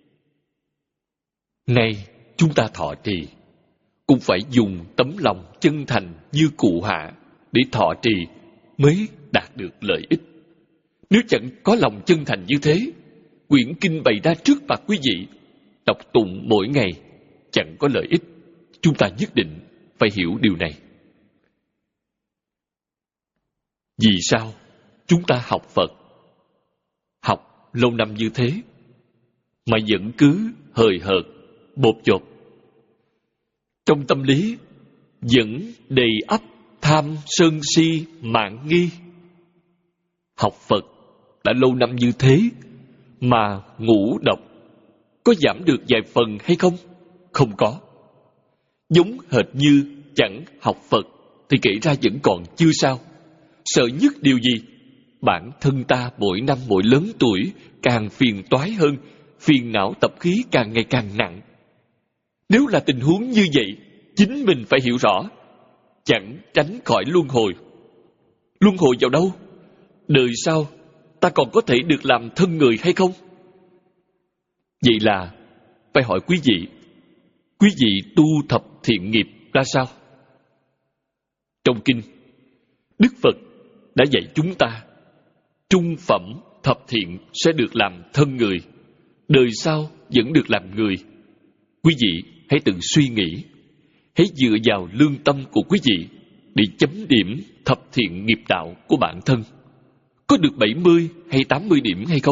Nay chúng ta thọ trì, cũng phải dùng tấm lòng chân thành như cụ hạ để thọ trì mới đạt được lợi ích. Nếu chẳng có lòng chân thành như thế, quyển kinh bày ra trước mặt quý vị, đọc tụng mỗi ngày chẳng có lợi ích. Chúng ta nhất định phải hiểu điều này. Vì sao chúng ta học Phật, học lâu năm như thế, mà vẫn cứ hời hợt, bột chột? Trong tâm lý vẫn đầy ắp tham sân si mạn nghi. Học Phật đã lâu năm như thế mà ngũ độc có giảm được vài phần hay không? Không có. Giống hệt như chẳng học Phật thì kể ra vẫn còn chưa sao. Sợ nhất điều gì? Bản thân ta mỗi năm mỗi lớn tuổi càng phiền toái hơn, phiền não tập khí càng ngày càng nặng. Nếu là tình huống như vậy, chính mình phải hiểu rõ, chẳng tránh khỏi luân hồi. Luân hồi vào đâu? Đời sau ta còn có thể được làm thân người hay không? Vậy là phải hỏi quý vị, quý vị tu thập thiện nghiệp ra sao? Trong kinh, Đức Phật đã dạy chúng ta trung phẩm thập thiện sẽ được làm thân người, đời sau vẫn được làm người. Quý vị hãy tự suy nghĩ, hãy dựa vào lương tâm của quý vị để chấm điểm thập thiện nghiệp đạo của bản thân. Có được bảy mươi hay tám mươi điểm hay không?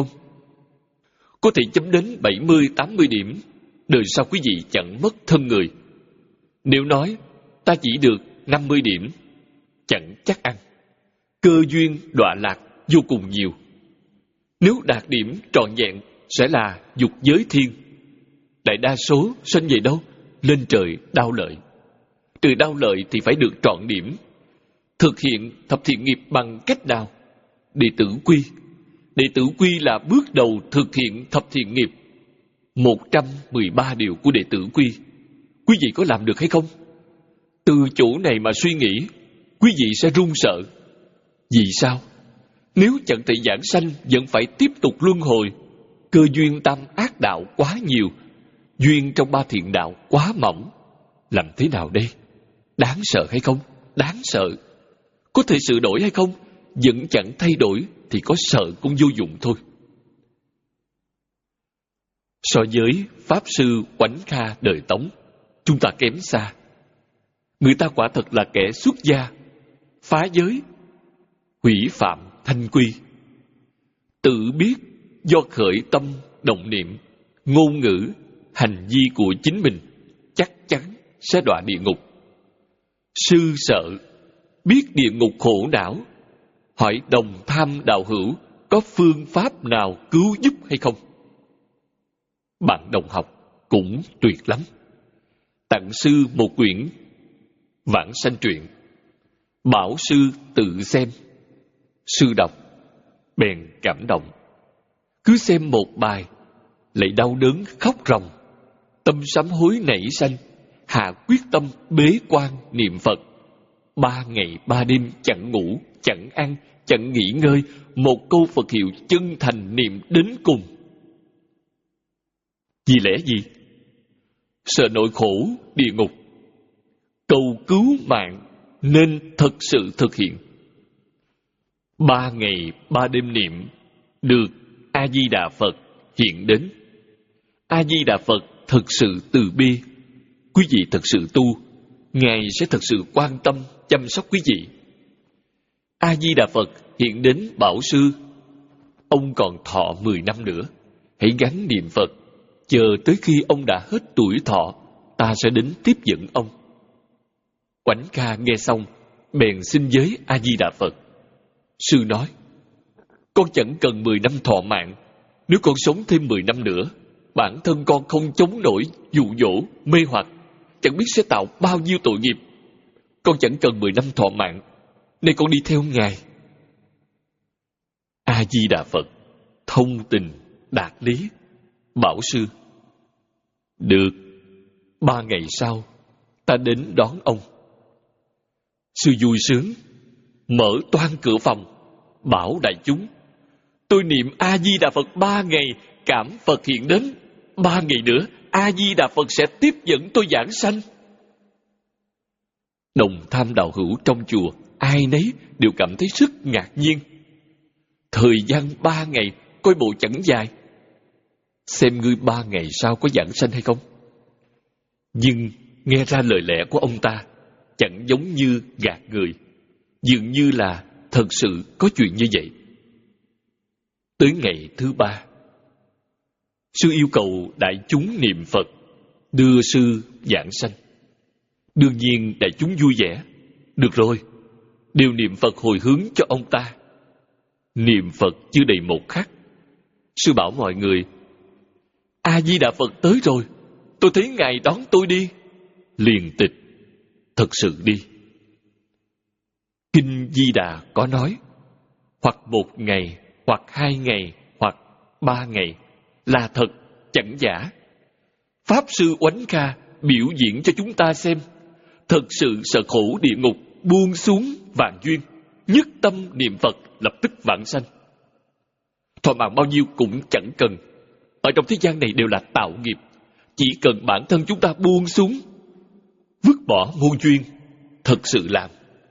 Có thể chấm đến bảy mươi, tám mươi điểm, đời sau quý vị chẳng mất thân người. Nếu nói ta chỉ được năm mươi điểm, chẳng chắc ăn. Cơ duyên đọa lạc vô cùng nhiều. Nếu đạt điểm trọn vẹn sẽ là dục giới thiên. Đại đa số sinh về đâu? Lên trời đau lợi. Từ đau lợi thì phải được trọn điểm. Thực hiện thập thiện nghiệp bằng cách nào? Đệ tử quy. Đệ tử quy là bước đầu thực hiện thập thiện nghiệp. một trăm mười ba điều của đệ tử quy. Quý vị có làm được hay không? Từ chỗ này mà suy nghĩ, quý vị sẽ run sợ. Vì sao? Nếu chẳng thể giảng sanh, vẫn phải tiếp tục luân hồi. Cơ duyên tam ác đạo quá nhiều, duyên trong ba thiện đạo quá mỏng. Làm thế nào đây? Đáng sợ hay không? Đáng sợ. Có thể sửa đổi hay không? Vẫn chẳng thay đổi thì có sợ cũng vô dụng thôi. So với Pháp Sư Oánh Kha đời Tống, chúng ta kém xa. Người ta quả thật là kẻ xuất gia, phá giới, hủy phạm thanh quy. Tự biết do khởi tâm, động niệm, ngôn ngữ, hành vi của chính mình chắc chắn sẽ đọa địa ngục. Sư sợ, biết địa ngục khổ não, hỏi đồng tham đạo hữu có phương pháp nào cứu giúp hay không? Bạn đồng học cũng tuyệt lắm. Tặng sư một quyển Vãng Sanh Truyện, bảo sư tự xem. Sư đọc bèn cảm động, cứ xem một bài lại đau đớn khóc ròng, tâm sám hối nảy sanh, hạ quyết tâm bế quan niệm Phật. Ba ngày ba đêm chẳng ngủ, chẳng ăn, chẳng nghỉ ngơi, một câu Phật hiệu chân thành niệm đến cùng. Vì lẽ gì? Sợ nỗi khổ địa ngục, cầu cứu mạng nên thật sự thực hiện. Ba ngày ba đêm niệm được A-di-đà Phật hiện đến. A-di-đà Phật thật sự từ bi. Quý vị thật sự tu, Ngài sẽ thật sự quan tâm chăm sóc quý vị. A-di-đà Phật hiện đến bảo sư, ông còn thọ mười năm nữa, hãy gắng niệm Phật, chờ tới khi ông đã hết tuổi thọ, ta sẽ đến tiếp dẫn ông. Oánh Kha nghe xong bèn xin với A-di-đà Phật. Sư nói, con chẳng cần mười năm thọ mạng. Nếu con sống thêm mười năm nữa, bản thân con không chống nổi dụ dỗ, mê hoặc, chẳng biết sẽ tạo bao nhiêu tội nghiệp. Con chẳng cần mười năm thọ mạng, nên con đi theo Ngài. A-di-đà Phật thông tình đạt lý, bảo sư, được, ba ngày sau ta đến đón ông. Sư vui sướng, mở toang cửa phòng, bảo đại chúng, tôi niệm A-di-đà Phật ba ngày, cảm Phật hiện đến. Ba ngày nữa, A-di-đà Phật sẽ tiếp dẫn tôi giảng sanh. Đồng tham đạo hữu trong chùa, ai nấy đều cảm thấy rất ngạc nhiên. Thời gian ba ngày, coi bộ chẳng dài. Xem ngươi ba ngày sau có giảng sanh hay không? Nhưng nghe ra lời lẽ của ông ta chẳng giống như gạt người, dường như là thật thật sự có chuyện như vậy. Tới ngày thứ ba, sư yêu cầu đại chúng niệm Phật, đưa sư giảng sanh. Đương nhiên đại chúng vui vẻ. Được rồi, đều niệm Phật hồi hướng cho ông ta. Niệm Phật chưa đầy một khắc, sư bảo mọi người: A Di Đà Phật tới rồi, tôi thấy ngài đón tôi đi. Liền tịch, thật sự đi. Kinh Di Đà có nói, hoặc một ngày, hoặc hai ngày, hoặc ba ngày, là thật, chẳng giả. Pháp sư Oánh Kha biểu diễn cho chúng ta xem. Thật sự sợ khổ địa ngục buông xuống vạn duyên, nhất tâm niệm Phật lập tức vãng sanh. Thọ mạng bao nhiêu cũng chẳng cần. Ở trong thế gian này đều là tạo nghiệp. Chỉ cần bản thân chúng ta buông xuống, vứt bỏ muôn duyên, thật sự làm.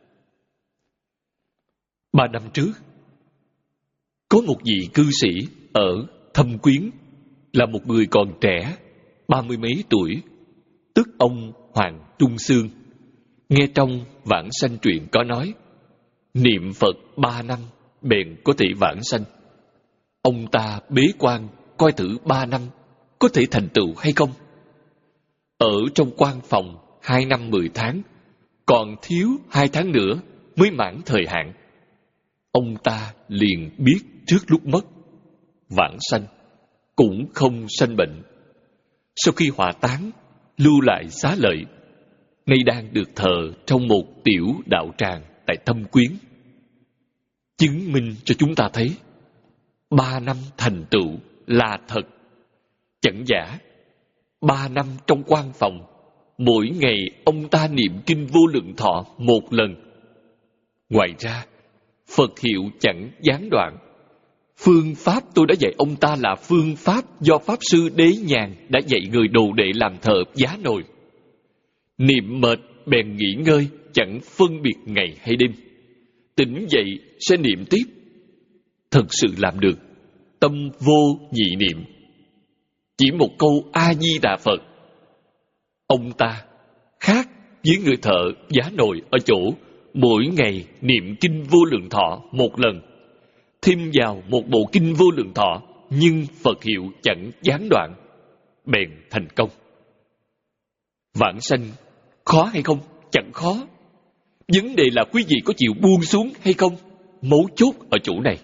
Ba năm trước, có một vị cư sĩ ở Thâm Quyến, là một người còn trẻ, ba mươi mấy tuổi, tức ông Hoàng Trung Xương. Nghe trong Vãng Sanh truyện có nói, niệm Phật ba năm bèn có thể vãng sanh. Ông ta bế quan coi thử ba năm có thể thành tựu hay không. Ở trong quan phòng hai năm mười tháng, còn thiếu hai tháng nữa mới mãn thời hạn. Ông ta liền biết trước lúc mất, vãng sanh, cũng không sanh bệnh. Sau khi hỏa táng, lưu lại xá lợi, nay đang được thờ trong một tiểu đạo tràng tại Thâm Quyến. Chứng minh cho chúng ta thấy, ba năm thành tựu là thật, chẳng giả. Ba năm trong quan phòng, mỗi ngày ông ta niệm kinh Vô Lượng Thọ một lần. Ngoài ra, Phật hiệu chẳng gián đoạn. Phương pháp tôi đã dạy ông ta là phương pháp do Pháp Sư Đế Nhàn đã dạy người đồ đệ làm thợ giá nồi. Niệm mệt bèn nghỉ ngơi, chẳng phân biệt ngày hay đêm. Tỉnh dậy sẽ niệm tiếp. Thật sự làm được, tâm vô nhị niệm. Chỉ một câu A-di-đà Phật. Ông ta khác với người thợ giá nồi ở chỗ mỗi ngày niệm kinh Vô Lượng Thọ một lần, thêm vào một bộ kinh Vô Lượng Thọ, nhưng Phật hiệu chẳng gián đoạn, bèn thành công. Vãng sanh khó hay không? Chẳng khó. Vấn đề là quý vị có chịu buông xuống hay không? Mấu chốt ở chỗ này.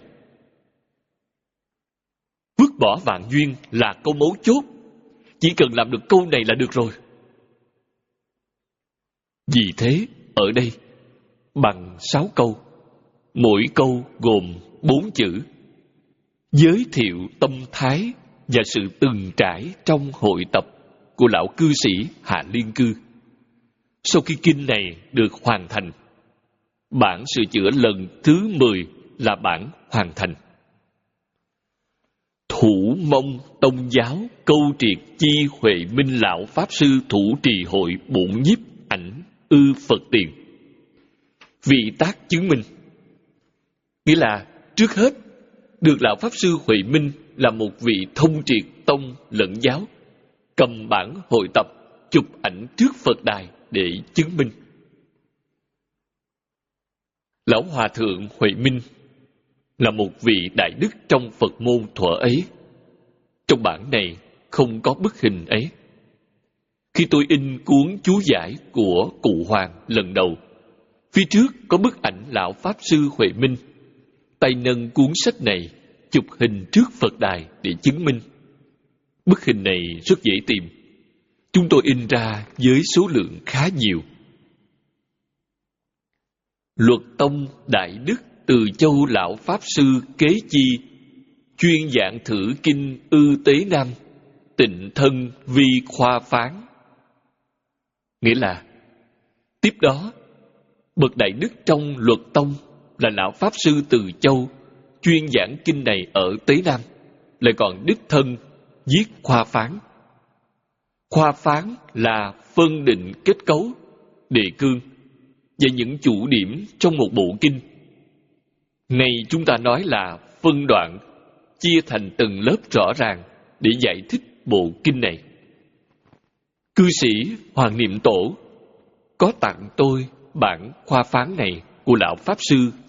Vứt bỏ vạn duyên là câu mấu chốt. Chỉ cần làm được câu này là được rồi. Vì thế, ở đây, bằng sáu câu, mỗi câu gồm bốn chữ, giới thiệu tâm thái và sự từng trải trong hội tập của lão cư sĩ Hạ Liên Cư. Sau khi kinh này được hoàn thành, bản sửa chữa lần thứ mười là bản hoàn thành. Thủ mong tông giáo câu triệt chi Huệ Minh lão Pháp Sư thủ trì hội bổn nhiếp ảnh ư Phật tiền. Vị tác chứng minh, nghĩa là trước hết được lão Pháp Sư Huệ Minh là một vị thông triệt tông lẫn giáo, cầm bản hội tập chụp ảnh trước Phật đài để chứng minh. Lão Hòa Thượng Huệ Minh là một vị đại đức trong Phật môn thuở ấy. Trong bản này không có bức hình ấy. Khi tôi in cuốn chú giải của Cụ Hoàng lần đầu, phía trước có bức ảnh lão Pháp Sư Huệ Minh, tay nâng cuốn sách này chụp hình trước Phật đài để chứng minh. Bức hình này rất dễ tìm. Chúng tôi in ra với số lượng khá nhiều. Luật tông đại đức Từ Châu lão Pháp Sư kế chi, chuyên giảng thử kinh ư tế nam, tịnh thân vi khoa phán. Nghĩa là, tiếp đó, bậc đại đức trong luật tông là lão Pháp Sư Từ Châu, chuyên giảng kinh này ở Tế Nam, lại còn đích thân viết khoa phán. Khoa phán là phân định kết cấu, đề cương và những chủ điểm trong một bộ kinh. Này chúng ta nói là phân đoạn, chia thành từng lớp rõ ràng để giải thích bộ kinh này. Cư sĩ Hoàng Niệm Tổ có tặng tôi bản khoa phán này của lão Pháp Sư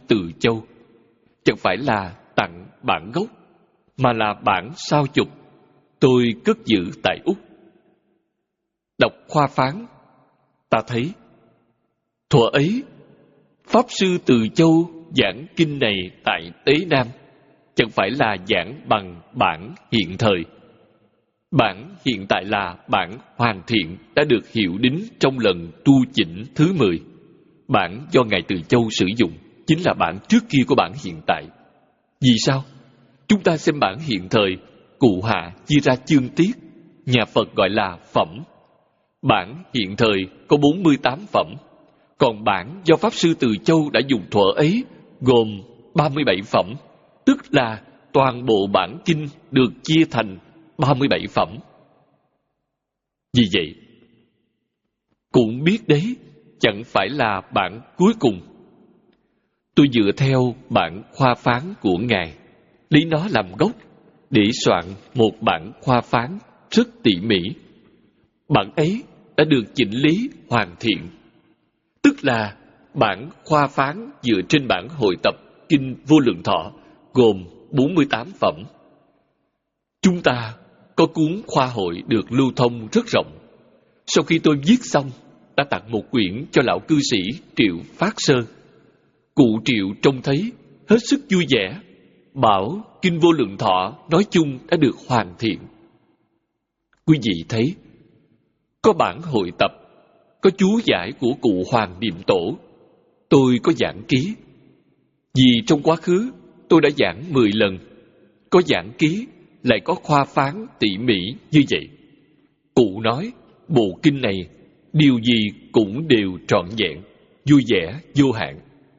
Từ Châu chẳng phải là tặng bản gốc, mà là bản sao chụp tôi cất giữ tại Úc. Đọc khoa phán, ta thấy thuở ấy Pháp Sư Từ Châu giảng kinh này tại Tế Nam chẳng phải là giảng bằng bản hiện thời. Bản hiện tại là bản hoàn thiện đã được hiệu đính trong lần tu chỉnh thứ mười. Bản do Ngài Từ Châu sử dụng chính là bản trước kia của bản hiện tại. Vì sao? Chúng ta xem bản hiện thời, cụ hạ chia ra chương tiết, nhà Phật gọi là phẩm. Bản hiện thời có bốn mươi tám phẩm, còn bản do Pháp Sư Từ Châu đã dùng thuở ấy gồm ba mươi bảy phẩm, tức là toàn bộ bản kinh được chia thành ba mươi bảy phẩm. Vì vậy, cũng biết đấy chẳng phải là bản cuối cùng. Tôi dựa theo bản khoa phán của Ngài, lấy nó làm gốc để soạn một bản khoa phán rất tỉ mỉ. Bản ấy đã được chỉnh lý hoàn thiện, tức là bản khoa phán dựa trên bản hội tập Kinh Vô Lượng Thọ gồm bốn mươi tám phẩm. Chúng ta có cuốn khoa hội được lưu thông rất rộng. Sau khi tôi viết xong, đã tặng một quyển cho lão cư sĩ Triệu Phát Sơ. Cụ Triệu trông thấy hết sức vui vẻ, bảo Kinh Vô Lượng Thọ nói chung đã được hoàn thiện. Quý vị thấy, có bản hội tập, có chú giải của cụ Hoàng Niệm Tổ, tôi có giảng ký. Vì trong quá khứ tôi đã giảng mười lần, có giảng ký lại có khoa phán tỉ mỉ như vậy. Cụ nói bộ kinh này điều gì cũng đều trọn vẹn, vui vẻ vô hạn.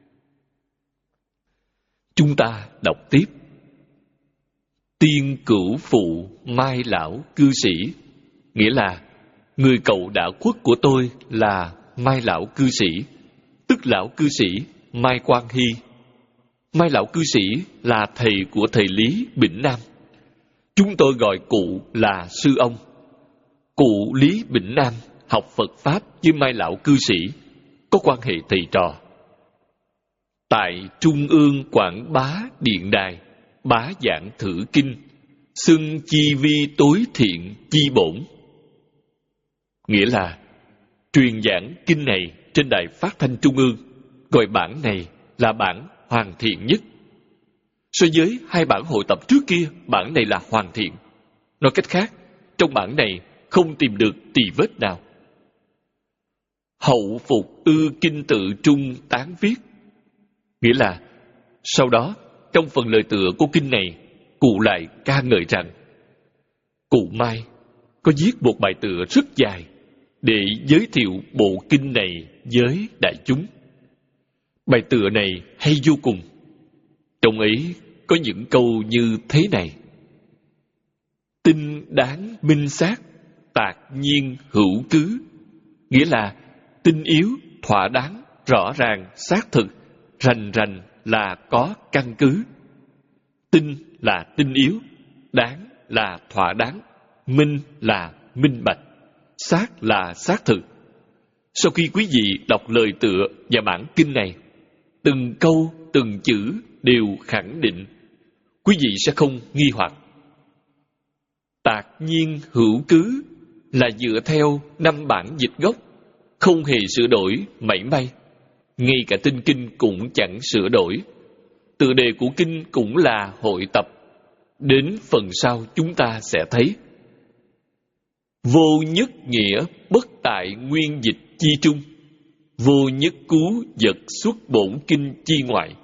Chúng ta đọc tiếp. Tiên cửu phụ Mai lão cư sĩ, nghĩa là người cậu đã khuất của tôi là Mai lão cư sĩ, tức lão cư sĩ Mai Quang Hy. Mai lão cư sĩ là thầy của thầy Lý Bỉnh Nam. Chúng tôi gọi cụ là sư ông. Cụ Lý Bỉnh Nam học Phật Pháp với Mai lão cư sĩ, có quan hệ thầy trò. Tại Trung ương Quảng Bá Điện Đài, bá giảng thử kinh, xưng chi vi tối thiện chi bổn. Nghĩa là truyền giảng kinh này trên đài phát thanh Trung ương, gọi bản này là bản hoàn thiện nhất. So với hai bản hội tập trước kia, bản này là hoàn thiện. Nói cách khác, trong bản này không tìm được tì vết nào. Hậu phục ư kinh tự trung tán viết, nghĩa là sau đó trong phần lời tựa của kinh này, cụ lại ca ngợi rằng cụ Mai có viết một bài tựa rất dài để giới thiệu bộ kinh này với đại chúng. Bài tựa này hay vô cùng. Trong ấy có những câu như thế này: tinh đáng minh xác, tạc nhiên hữu cứ, nghĩa là tinh yếu, thỏa đáng, rõ ràng, xác thực, rành rành là có căn cứ. Tinh là tinh yếu, đáng là thỏa đáng, minh là minh bạch, xác là xác thực. Sau khi quý vị đọc lời tựa và bản kinh này, từng câu, từng chữ đều khẳng định, quý vị sẽ không nghi hoặc. Tạc nhiên hữu cứ là dựa theo năm bản dịch gốc, không hề sửa đổi mảy may. Ngay cả tinh kinh cũng chẳng sửa đổi. Tựa đề của kinh cũng là hội tập. Đến phần sau chúng ta sẽ thấy. Vô nhất nghĩa bất tại nguyên dịch chi trung, vô nhất cú vật xuất bổn kinh chi ngoại.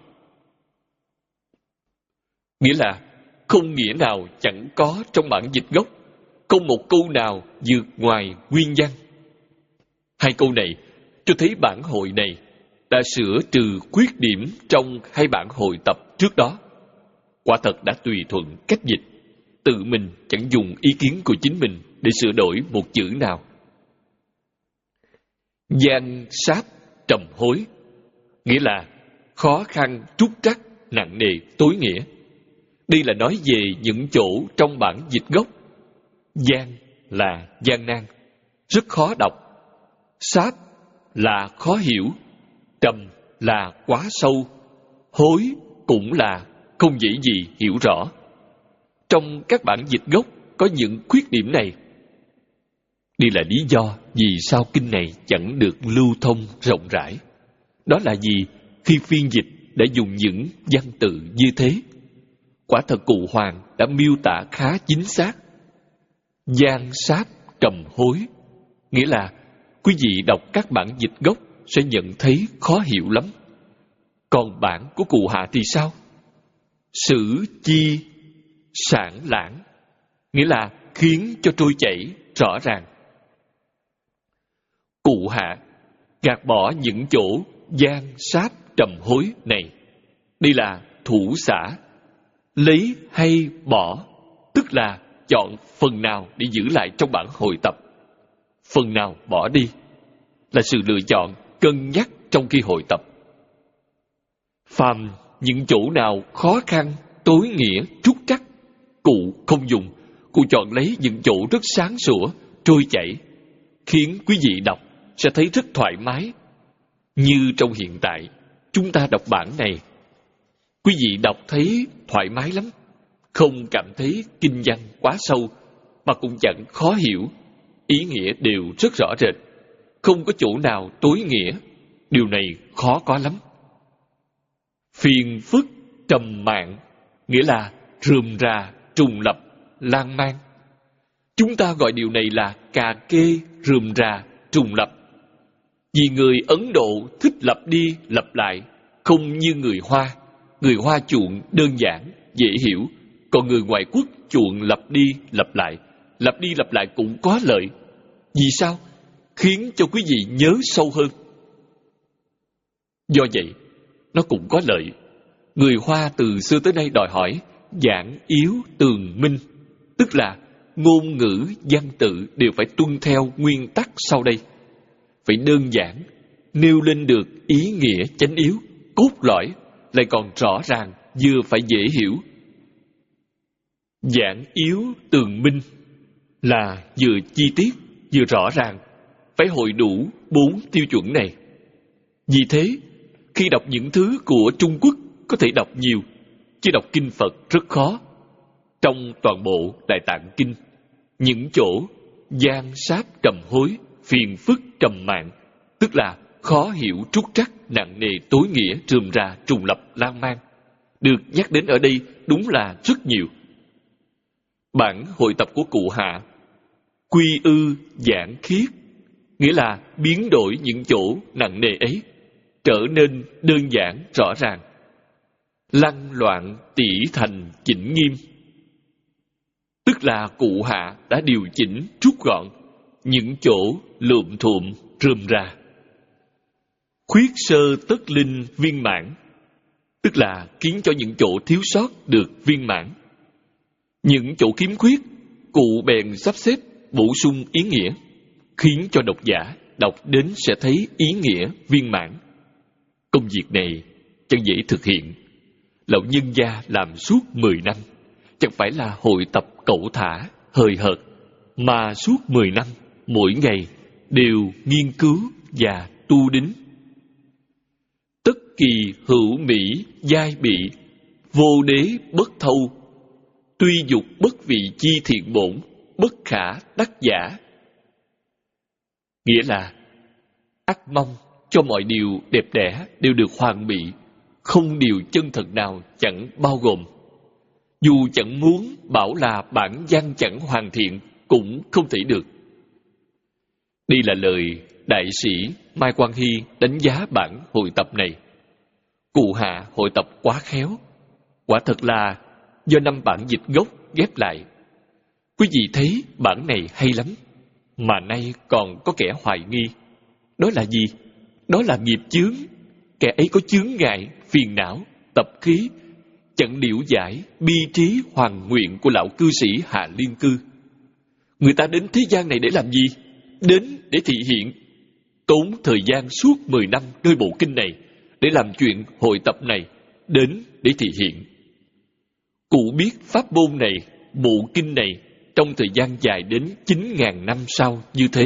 Nghĩa là không nghĩa nào chẳng có trong bản dịch gốc, không một câu nào vượt ngoài nguyên văn. Hai câu này cho thấy bản hội này đã sửa trừ khuyết điểm trong hai bản hội tập trước đó. Quả thật đã tùy thuận cách dịch, tự mình chẳng dùng ý kiến của chính mình để sửa đổi một chữ nào. Gian sát trầm hối, nghĩa là khó khăn trúc trắc, nặng nề tối nghĩa. Đây là nói về những chỗ trong bản dịch gốc. Gian là gian nan, rất khó đọc. Sát là khó hiểu. Trầm là quá sâu, hối cũng là không dễ gì hiểu rõ. Trong các bản dịch gốc có những khuyết điểm này. Đây là lý do vì sao kinh này chẳng được lưu thông rộng rãi. Đó là vì khi phiên dịch đã dùng những văn tự như thế, quả thật Cụ Hoàng đã miêu tả khá chính xác. Giang sát trầm hối, nghĩa là quý vị đọc các bản dịch gốc sẽ nhận thấy khó hiểu lắm. Còn bản của Cụ Hạ thì sao? Sử chi sản lãng, nghĩa là khiến cho trôi chảy rõ ràng. Cụ Hạ gạt bỏ những chỗ giang sát trầm hối này. Đây là thủ xả, lấy hay bỏ, tức là chọn phần nào để giữ lại trong bản hội tập, phần nào bỏ đi, là sự lựa chọn cân nhắc trong khi hội tập. Phàm những chỗ nào khó khăn, tối nghĩa, trúc trắc, cụ không dùng. Cụ chọn lấy những chỗ rất sáng sủa, trôi chảy, khiến quý vị đọc sẽ thấy rất thoải mái. Như trong hiện tại, chúng ta đọc bản này, quý vị đọc thấy thoải mái lắm, không cảm thấy kinh văn quá sâu, mà cũng chẳng khó hiểu, ý nghĩa đều rất rõ rệt, không có chỗ nào tối nghĩa. Điều này khó có lắm. Phiền phức trầm mạng, nghĩa là rườm rà, trùng lập, lan man. Chúng ta gọi điều này là cà kê, rườm rà, trùng lập. Vì người Ấn Độ thích lặp đi lặp lại, không như người Hoa. Người Hoa chuộng đơn giản, dễ hiểu, còn người ngoại quốc chuộng lặp đi lặp lại. Lặp đi lặp lại cũng có lợi. Vì sao? Khiến cho quý vị nhớ sâu hơn. Do vậy, nó cũng có lợi. Người Hoa từ xưa tới nay đòi hỏi giản yếu tường minh, tức là ngôn ngữ, văn tự đều phải tuân theo nguyên tắc sau đây. Phải đơn giản, nêu lên được ý nghĩa chánh yếu, cốt lõi, lại còn rõ ràng, vừa phải dễ hiểu. Giản yếu tường minh là vừa chi tiết, vừa rõ ràng, phải hội đủ bốn tiêu chuẩn này. Vì thế, khi đọc những thứ của Trung Quốc có thể đọc nhiều, chứ đọc kinh Phật rất khó. Trong toàn bộ Đại Tạng Kinh, những chỗ giang sát trầm hối, phiền phức trầm mạng, tức là khó hiểu, trúc trắc, nặng nề, tối nghĩa, rườm rà, trùng lập, lan man, được nhắc đến ở đây đúng là rất nhiều. Bản hội tập của Cụ Hạ quy ư giản khiết, nghĩa là biến đổi những chỗ nặng nề ấy, trở nên đơn giản, rõ ràng. Lăng loạn tỉ thành chỉnh nghiêm, tức là Cụ Hạ đã điều chỉnh rút gọn những chỗ lượm thuộm rườm rà. Khuyết sơ tất linh viên mãn, tức là khiến cho những chỗ thiếu sót được viên mãn. Những chỗ khiếm khuyết, Cụ bèn sắp xếp bổ sung ý nghĩa, khiến cho độc giả đọc đến sẽ thấy ý nghĩa viên mãn. Công việc này chẳng dễ thực hiện. Lão nhân gia làm suốt mười năm, chẳng phải là hội tập cẩu thả, hời hợt, mà suốt mười năm, mỗi ngày đều nghiên cứu và tu đính. Tất kỳ hữu mỹ giai bị, vô đế bất thâu, tuy dục bất vị chi thiện bổn, bất khả đắc giả. Nghĩa là ắt mong cho mọi điều đẹp đẽ đều được hoàn bị, không điều chân thật nào chẳng bao gồm. Dù chẳng muốn bảo là bản văn chẳng hoàn thiện cũng không thể được. Đây là lời đại sĩ Mai Quang Hy đánh giá bản hội tập này. Cụ Hạ hội tập quá khéo, quả thật là do năm bản dịch gốc ghép lại. Quý vị thấy bản này hay lắm, mà nay còn có kẻ hoài nghi. Đó là gì? Đó là nghiệp chướng. Kẻ ấy có chướng ngại, phiền não, tập khí, chẳng liễu giải bi trí hoàn nguyện của lão cư sĩ Hạ Liên Cư. Người ta đến thế gian này để làm gì? Đến để thị hiện. Tốn thời gian suốt mười năm nơi bộ kinh này để làm chuyện hội tập này, đến để thị hiện. Cụ biết pháp môn này, bộ kinh này trong thời gian dài đến chín ngàn năm sau như thế,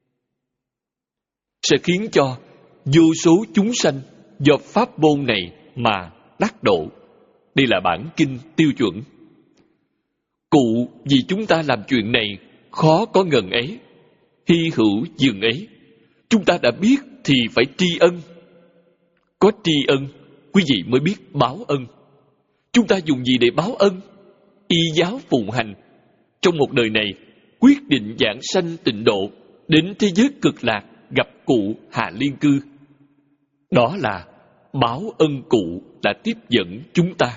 sẽ khiến cho vô số chúng sanh do pháp môn này mà đắc độ. Đây là bản kinh tiêu chuẩn. Cụ vì chúng ta làm chuyện này khó có ngần ấy, hy hữu dường ấy. Chúng ta đã biết thì phải tri ân. Có tri ân, quý vị mới biết báo ân. Chúng ta dùng gì để báo ân? Y giáo phụng hành. Trong một đời này, quyết định giảng sanh tịnh độ, đến thế giới cực lạc gặp cụ Hà Liên Cư. Đó là báo ân cụ đã tiếp dẫn chúng ta.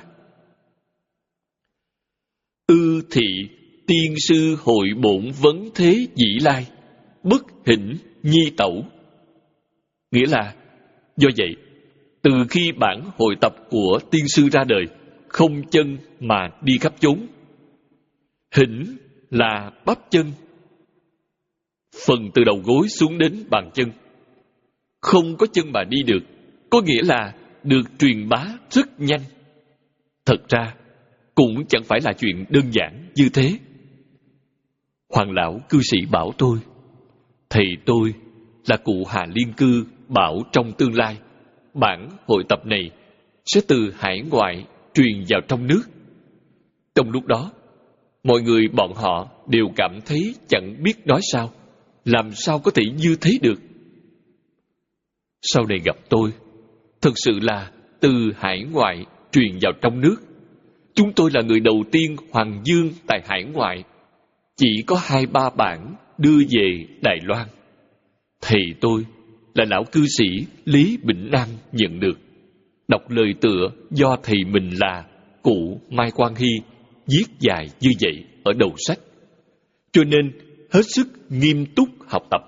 Ư thị tiên sư hội bổn vấn thế dĩ lai, bất hỉnh nhi tẩu. Nghĩa là, do vậy, từ khi bản hội tập của tiên sư ra đời, không chân mà đi khắp chốn. Hỉnh là bắp chân, phần từ đầu gối xuống đến bàn chân. Không có chân mà đi được, có nghĩa là được truyền bá rất nhanh. Thật ra, cũng chẳng phải là chuyện đơn giản như thế. Hoàng lão cư sĩ bảo tôi, thầy tôi là cụ Hà Liên Cư bảo trong tương lai, bản hội tập này sẽ từ hải ngoại truyền vào trong nước. Trong lúc đó, mọi người bọn họ đều cảm thấy chẳng biết nói sao, làm sao có thể như thế được. Sau này gặp tôi, thực sự là từ hải ngoại truyền vào trong nước. Chúng tôi là người đầu tiên hoàng dương tại hải ngoại. Chỉ có hai ba bản đưa về Đài Loan. Thầy tôi là lão cư sĩ Lý Bỉnh Nam nhận được. Đọc lời tựa do thầy mình là cụ Mai Quang Hy viết dài như vậy ở đầu sách, cho nên hết sức nghiêm túc học tập.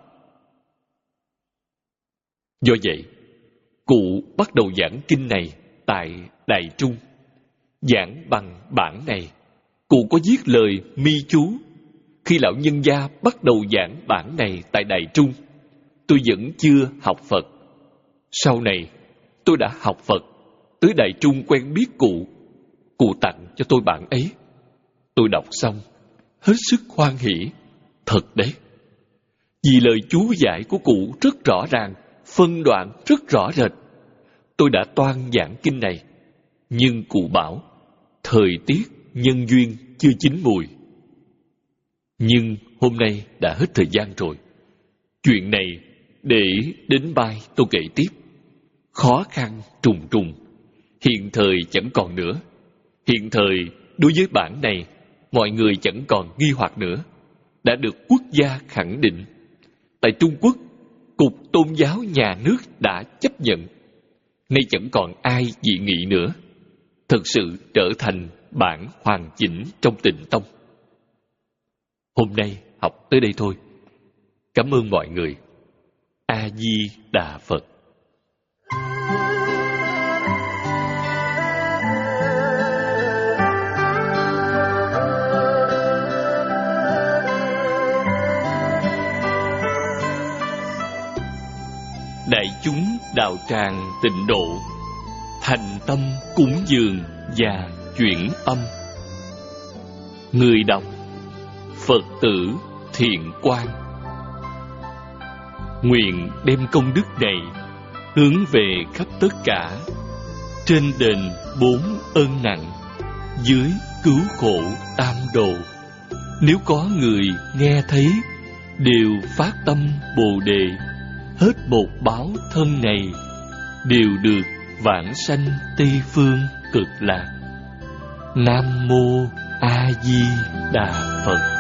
Do vậy, cụ bắt đầu giảng kinh này tại Đài Trung. Giảng bằng bản này, cụ có viết lời mi chú. Khi lão nhân gia bắt đầu giảng bản này tại Đài Trung, tôi vẫn chưa học Phật. Sau này, tôi đã học Phật, tới Đài Trung quen biết cụ. Cụ tặng cho tôi bản ấy. Tôi đọc xong, hết sức hoan hỉ. Thật đấy. Vì lời chú giải của cụ rất rõ ràng, phân đoạn rất rõ rệt. Tôi đã toan giảng kinh này, nhưng cụ bảo, thời tiết, nhân duyên chưa chín mùi. Nhưng hôm nay đã hết thời gian rồi. Chuyện này để đến mai tôi kể tiếp. Khó khăn trùng trùng, hiện thời chẳng còn nữa. Hiện thời đối với bản này, mọi người chẳng còn nghi hoặc nữa, đã được quốc gia khẳng định. Tại Trung Quốc, Cục Tôn giáo nhà nước đã chấp nhận. Nay chẳng còn ai dị nghị nữa. Thực sự trở thành bản hoàn chỉnh trong Tịnh Tông. Hôm nay học tới đây thôi. Cảm ơn mọi người. A Di Đà Phật. Đại chúng đạo tràng Tịnh Độ, thành tâm cúng dường và chuyển âm. Người đọc Phật tử Thiện Quang. Nguyện đem công đức này hướng về khắp tất cả, trên đền bốn ơn nặng, dưới cứu khổ tam độ. Nếu có người nghe thấy, đều phát tâm Bồ Đề, hết một báo thân này, đều được vãng sanh Tây phương cực lạc. Nam mô A Di Đà Phật.